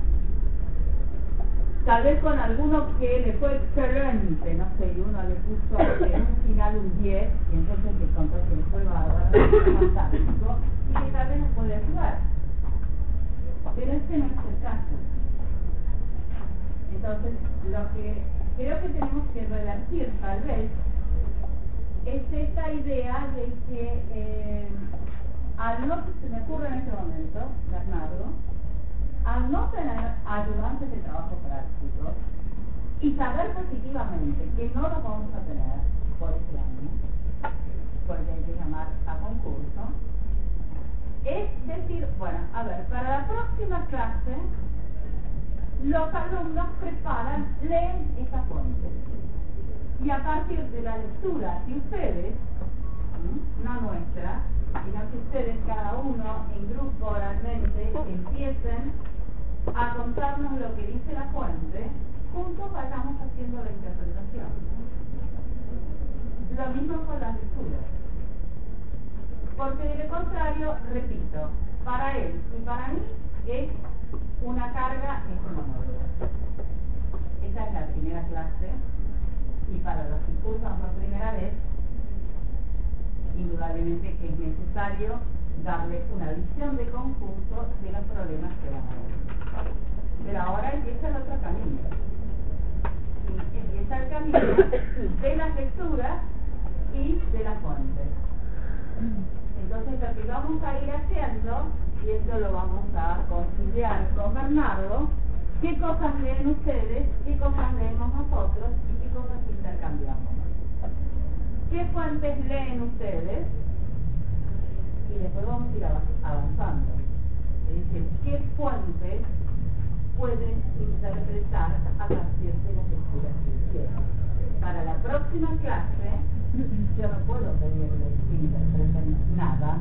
Tal vez con alguno que le fue excelente, no sé, y uno le puso en un final un diez, y entonces le contó que le fue bárbaro, fantástico, y que tal vez nos puede ayudar. Pero este no es el caso. Entonces, lo que creo que tenemos que revertir, tal vez, es esta idea de que, eh, al no, se me ocurre en este momento, Bernardo, al no tener ayudantes de trabajo práctico y saber positivamente que no lo vamos a tener por este año, porque hay que llamar a concurso, es decir, bueno, a ver, para la próxima clase, los alumnos preparan, leen esa fuente. Y a partir de la lectura de ustedes, no nuestra, sino que ustedes cada uno en grupo oralmente empiecen a contarnos lo que dice la fuente, juntos vayamos haciendo la interpretación. Lo mismo con las lecturas. Porque de lo contrario, repito, para él y para mí es una carga este monólogo. Esta es la primera clase y para los que cursan por primera vez, indudablemente que es necesario darle una visión de conjunto de los problemas que van a ver. Pero ahora empieza el otro camino. Y empieza el camino de las lecturas y de las fuentes. Entonces lo que vamos a ir haciendo, y esto lo vamos a conciliar con Bernardo, qué cosas leen ustedes, qué cosas leemos nosotros y qué cosas intercambiamos. ¿Qué fuentes leen ustedes? Y después vamos a ir avanzando. Es decir, ¿qué fuentes pueden interpretar a partir de las lecturas que hicieron? Para la próxima clase, yo no puedo pedirles que interpreten nada,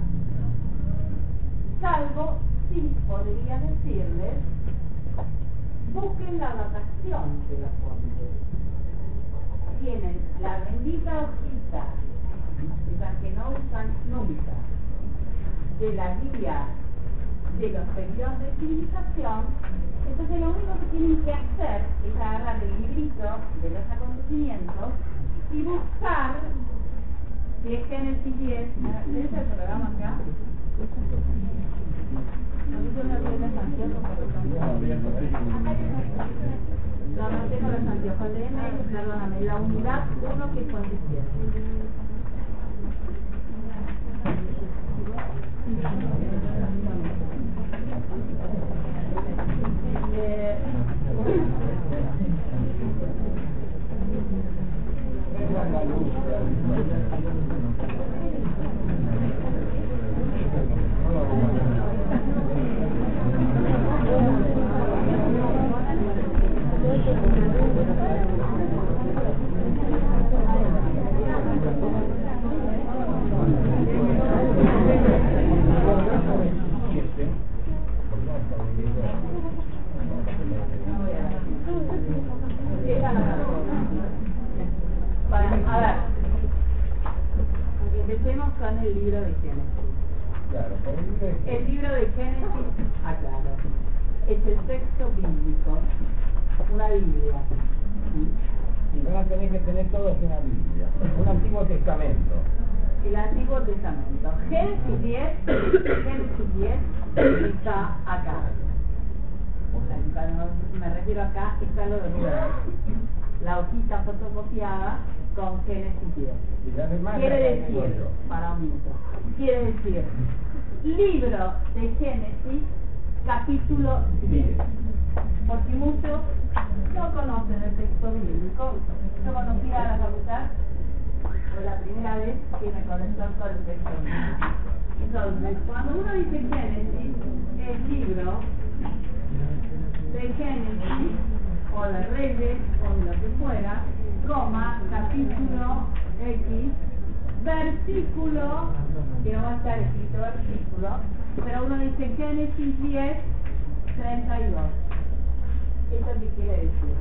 salvo si podría decirles, busquen la datación de las fuentes. Tienen la bendita hojita, esa que no usan nunca, de la guía de los periodos de civilización. Entonces lo único que tienen que hacer es agarrar el librito de los acontecimientos y buscar, si es Génesis diez, ¿ves el programa acá? Yo no tengo los anteojos por los anteojos. No, no tengo los anteojos. Léeme, perdóname, la unidad uno que fue diecisiete. Eh, a ver, empecemos con el libro de Génesis. El libro de Génesis, aclaro, es el texto bíblico, una Biblia. Y van a tener que tener todos una Biblia, un Antiguo Testamento. El Antiguo Testamento. Génesis diez, Génesis diez está acá. Cuando me refiero acá, está lo de la hojita fotocopiada con Génesis diez. Quiere decir, para un minuto, quiere decir, libro de Génesis, capítulo diez. Porque muchos no conocen el texto bíblico. Yo conocí a la facultad por la primera vez que me conectó con el texto bíblico. Entonces, cuando uno dice Génesis, el libro de Génesis, o de Reyes, o de lo que fuera, coma, capítulo X, versículo, que no va a estar escrito versículo, pero uno dice Génesis diez, treinta y dos. ¿Eso qué quiere decir?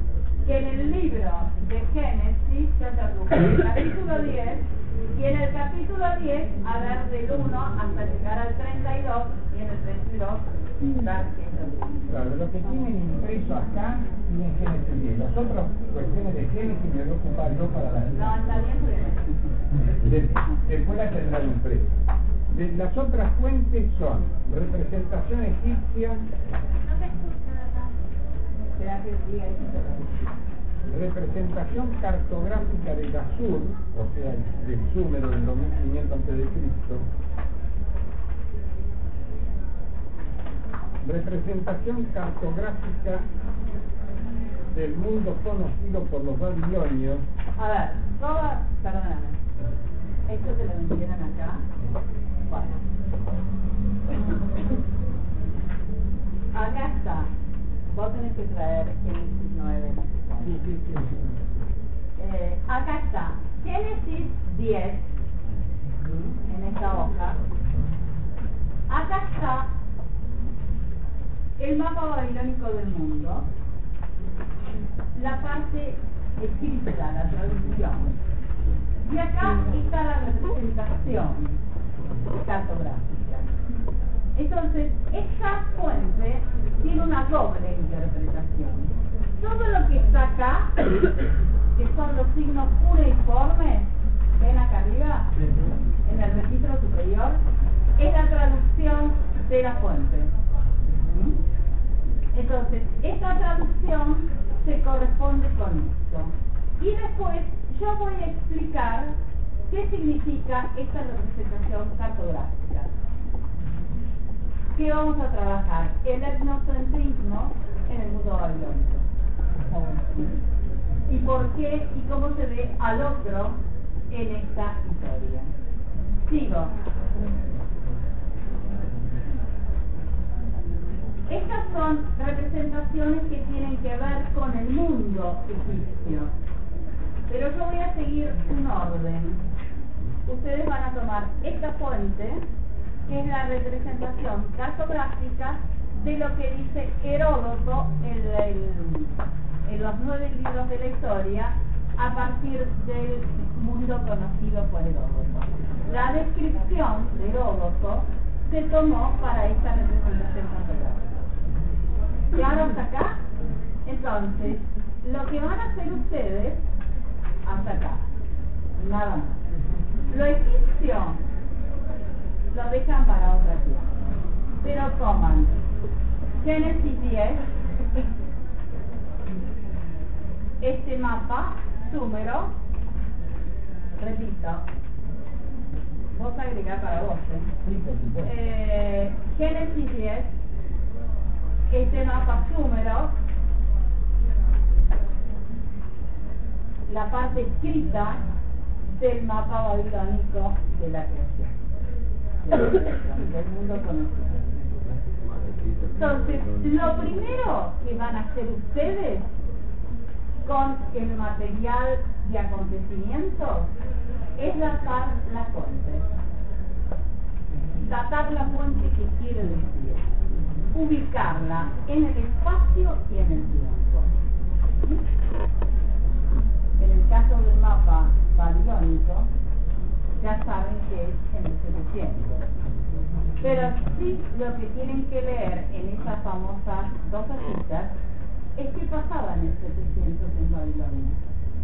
que en el libro de Génesis yo traduje el capítulo diez, y en el capítulo diez a ver del uno hasta llegar al treinta y dos, y en el treinta y dos dar esto. Claro, lo que tienen impreso acá tiene Génesis diez. Las otras cuestiones de Génesis me voy a ocupar yo para la... No, está bien, porque de, después la tendrán impresa. De, las otras fuentes son representación egipcia, será que diga eso. representación cartográfica del Asur, o sea, del Súmero del dos mil quinientos antes de Cristo, representación cartográfica del mundo conocido por los babilonios. A ver, toda, perdóname, esto te lo vendieron acá. Bueno. Acá está. Vos tenés que traer Génesis nueve. Sí, sí, sí. Eh, acá está. Génesis diez. En esta hoja. Acá está el mapa babilónico del mundo. La parte escrita, la traducción. Y acá está la representación cartográfica. Entonces, esta fuente tiene una doble interpretación. Todo lo que está acá, que son los signos cuneiformes, ven acá arriba, en el registro superior, es la traducción de la fuente. Entonces, esta traducción se corresponde con esto. Y después yo voy a explicar qué significa esta representación cartográfica. ¿Qué vamos a trabajar? El etnocentrismo en el mundo babilónico. ¿Y por qué y cómo se ve al otro en esta historia? Sigo. Estas son representaciones que tienen que ver con el mundo egipcio. Pero yo voy a seguir un orden. Ustedes van a tomar esta fuente, que es la representación cartográfica de lo que dice Heródoto en, el, en los nueve libros de la historia, a partir del mundo conocido por Heródoto. La descripción de Heródoto se tomó para esta representación cartográfica. ¿Claro hasta acá? Entonces, lo que van a hacer ustedes, hasta acá, nada más. Lo egipcio lo dejan para otra clase, pero toman Génesis diez, este mapa, Súmero, repito, vos agregá para vos, ¿eh? Eh, Génesis diez, este mapa Súmero, la parte escrita del mapa babilónico de la creación, del mundo conocido. Entonces, lo primero que van a hacer ustedes con el material de acontecimientos es datar la fuente. Datar la fuente, que quiere decir ubicarla en el espacio y en el tiempo. ¿Sí? En el caso del mapa babilónico, ya saben que es en el setecientos. Pero sí, lo que tienen que leer en esas famosas dos hojitas es qué pasaba en el setecientos en Babilonia.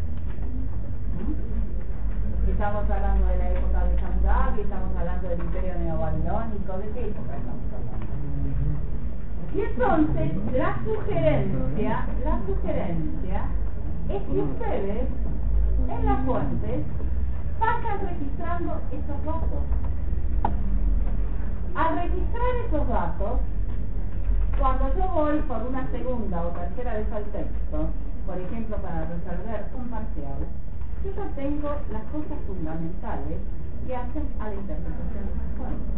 ¿Mm? Estamos hablando de la época de Hammurabi, estamos hablando del imperio neobabilónico, ¿de qué época estamos hablando? Y entonces, la sugerencia, la sugerencia es que ustedes, en las fuentes, vayan registrando esos datos. Al registrar esos datos, cuando yo voy por una segunda o tercera vez al texto, por ejemplo para resolver un parcial, yo ya tengo las cosas fundamentales que hacen a la interpretación de sus fuentes.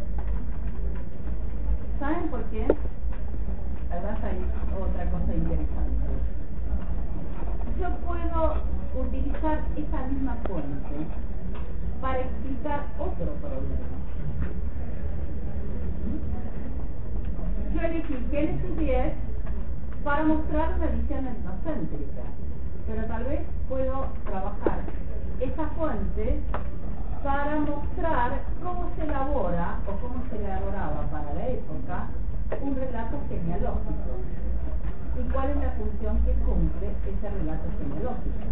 ¿Saben por qué? Además hay otra cosa interesante. Yo puedo utilizar esa misma fuente para explicar otro problema. Yo elegí Génesis diez para mostrar una visión etnocéntrica. Pero tal vez puedo trabajar esa fuente para mostrar cómo se elabora o cómo se elaboraba para la época un relato genealógico y cuál es la función que cumple ese relato genealógico.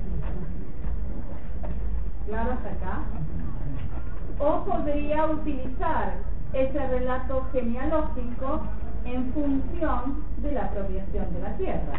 ¿Claro hasta acá? O podría utilizar ese relato genealógico en función de la apropiación de la tierra.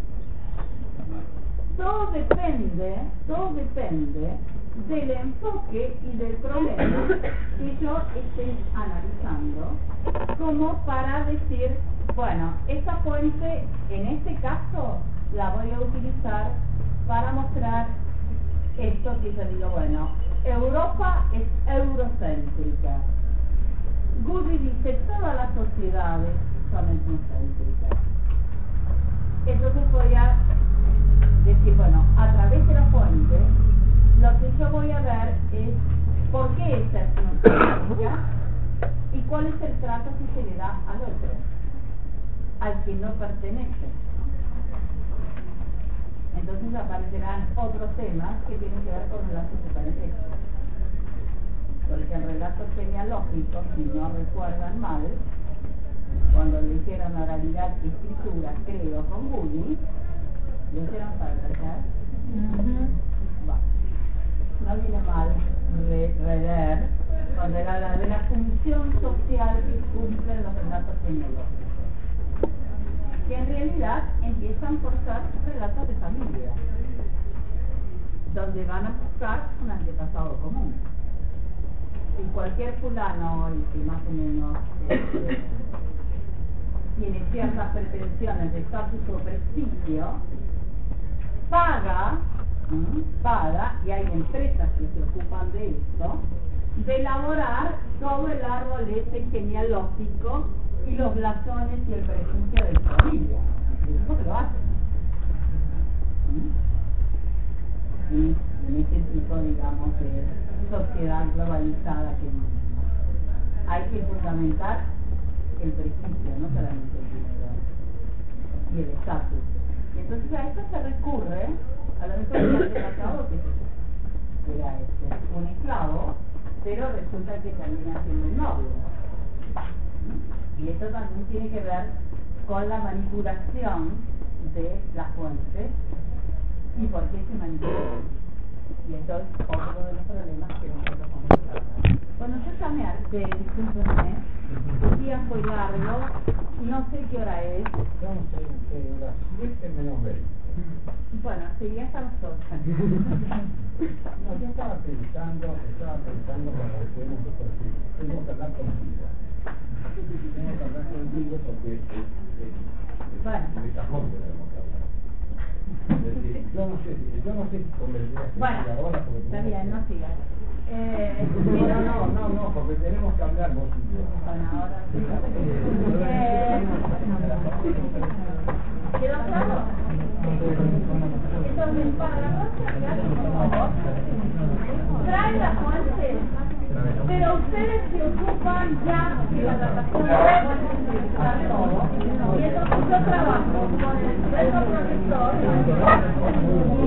Todo depende, todo depende del enfoque y del problema que yo esté analizando, como para decir, bueno, esta fuente en este caso la voy a utilizar para mostrar esto que yo digo, bueno, Europa es eurocéntrica. Goody dice, todas las sociedades son etnocéntricas. Entonces voy a decir, bueno, a través de la fuente, lo que yo voy a ver es por qué es etnocéntrica y cuál es el trato que se le da al otro, al que no pertenece. Entonces aparecerán otros temas que tienen que ver con relatos de parentesco. Porque el relato genealógico, si no recuerdan mal, cuando le hicieron oralidad y escritura, creo, con Goody, ¿le hicieron falta ya? Uh-huh. Bueno, no viene mal re releer cuando era la de la función social que cumplen los relatos genealógicos, que en realidad empiezan por ser relatos de familia, donde van a buscar un antepasado común. Si cualquier fulano, el que más o menos este, tiene ciertas pretensiones de estatus o prestigio, paga, ¿m? paga, y hay empresas que se ocupan de esto, de elaborar todo el árbol este genealógico y los blasones y el prestigio de la familia. Eso que lo hacen. ¿M? Y en este tipo, digamos, de sociedad globalizada que hay que fundamentar el prestigio, no solamente el dinero y el estatus. Y entonces a esto se recurre a lo mejor el antepasado que era este, un esclavo, pero resulta que termina siendo un noble. Y esto también tiene que ver con la manipulación de la fuente y por qué se manipula. Y esto es otro de los problemas que nosotros vamos a tratar. Bueno, yo llamé a ustedes, discúlpenme, el día fue largo, no sé qué hora es. No sé, las siete menos veinte. Bueno, sería hasta las ocho. No, yo estaba pensando, estaba pensando cuando tenemos que perfil, tenemos que hablar contigo. Tenemos que hablar contigo porque es de cajón que tenemos que hablar. Es decir, yo no sé, yo no sé si convendría que bueno, ahora porque está bien, no sigas. Eh, no, no, no, no, porque tenemos que hablar vos y yo. Bueno, ahora sí. Eh, ¿Quedó claro? Entonces, para la próxima clase, por favor, traen las fuentes, pero ustedes se ocupan ya de la adaptación de las fuentes y utilizar todo. Y entonces yo trabajo con el nuestro profesor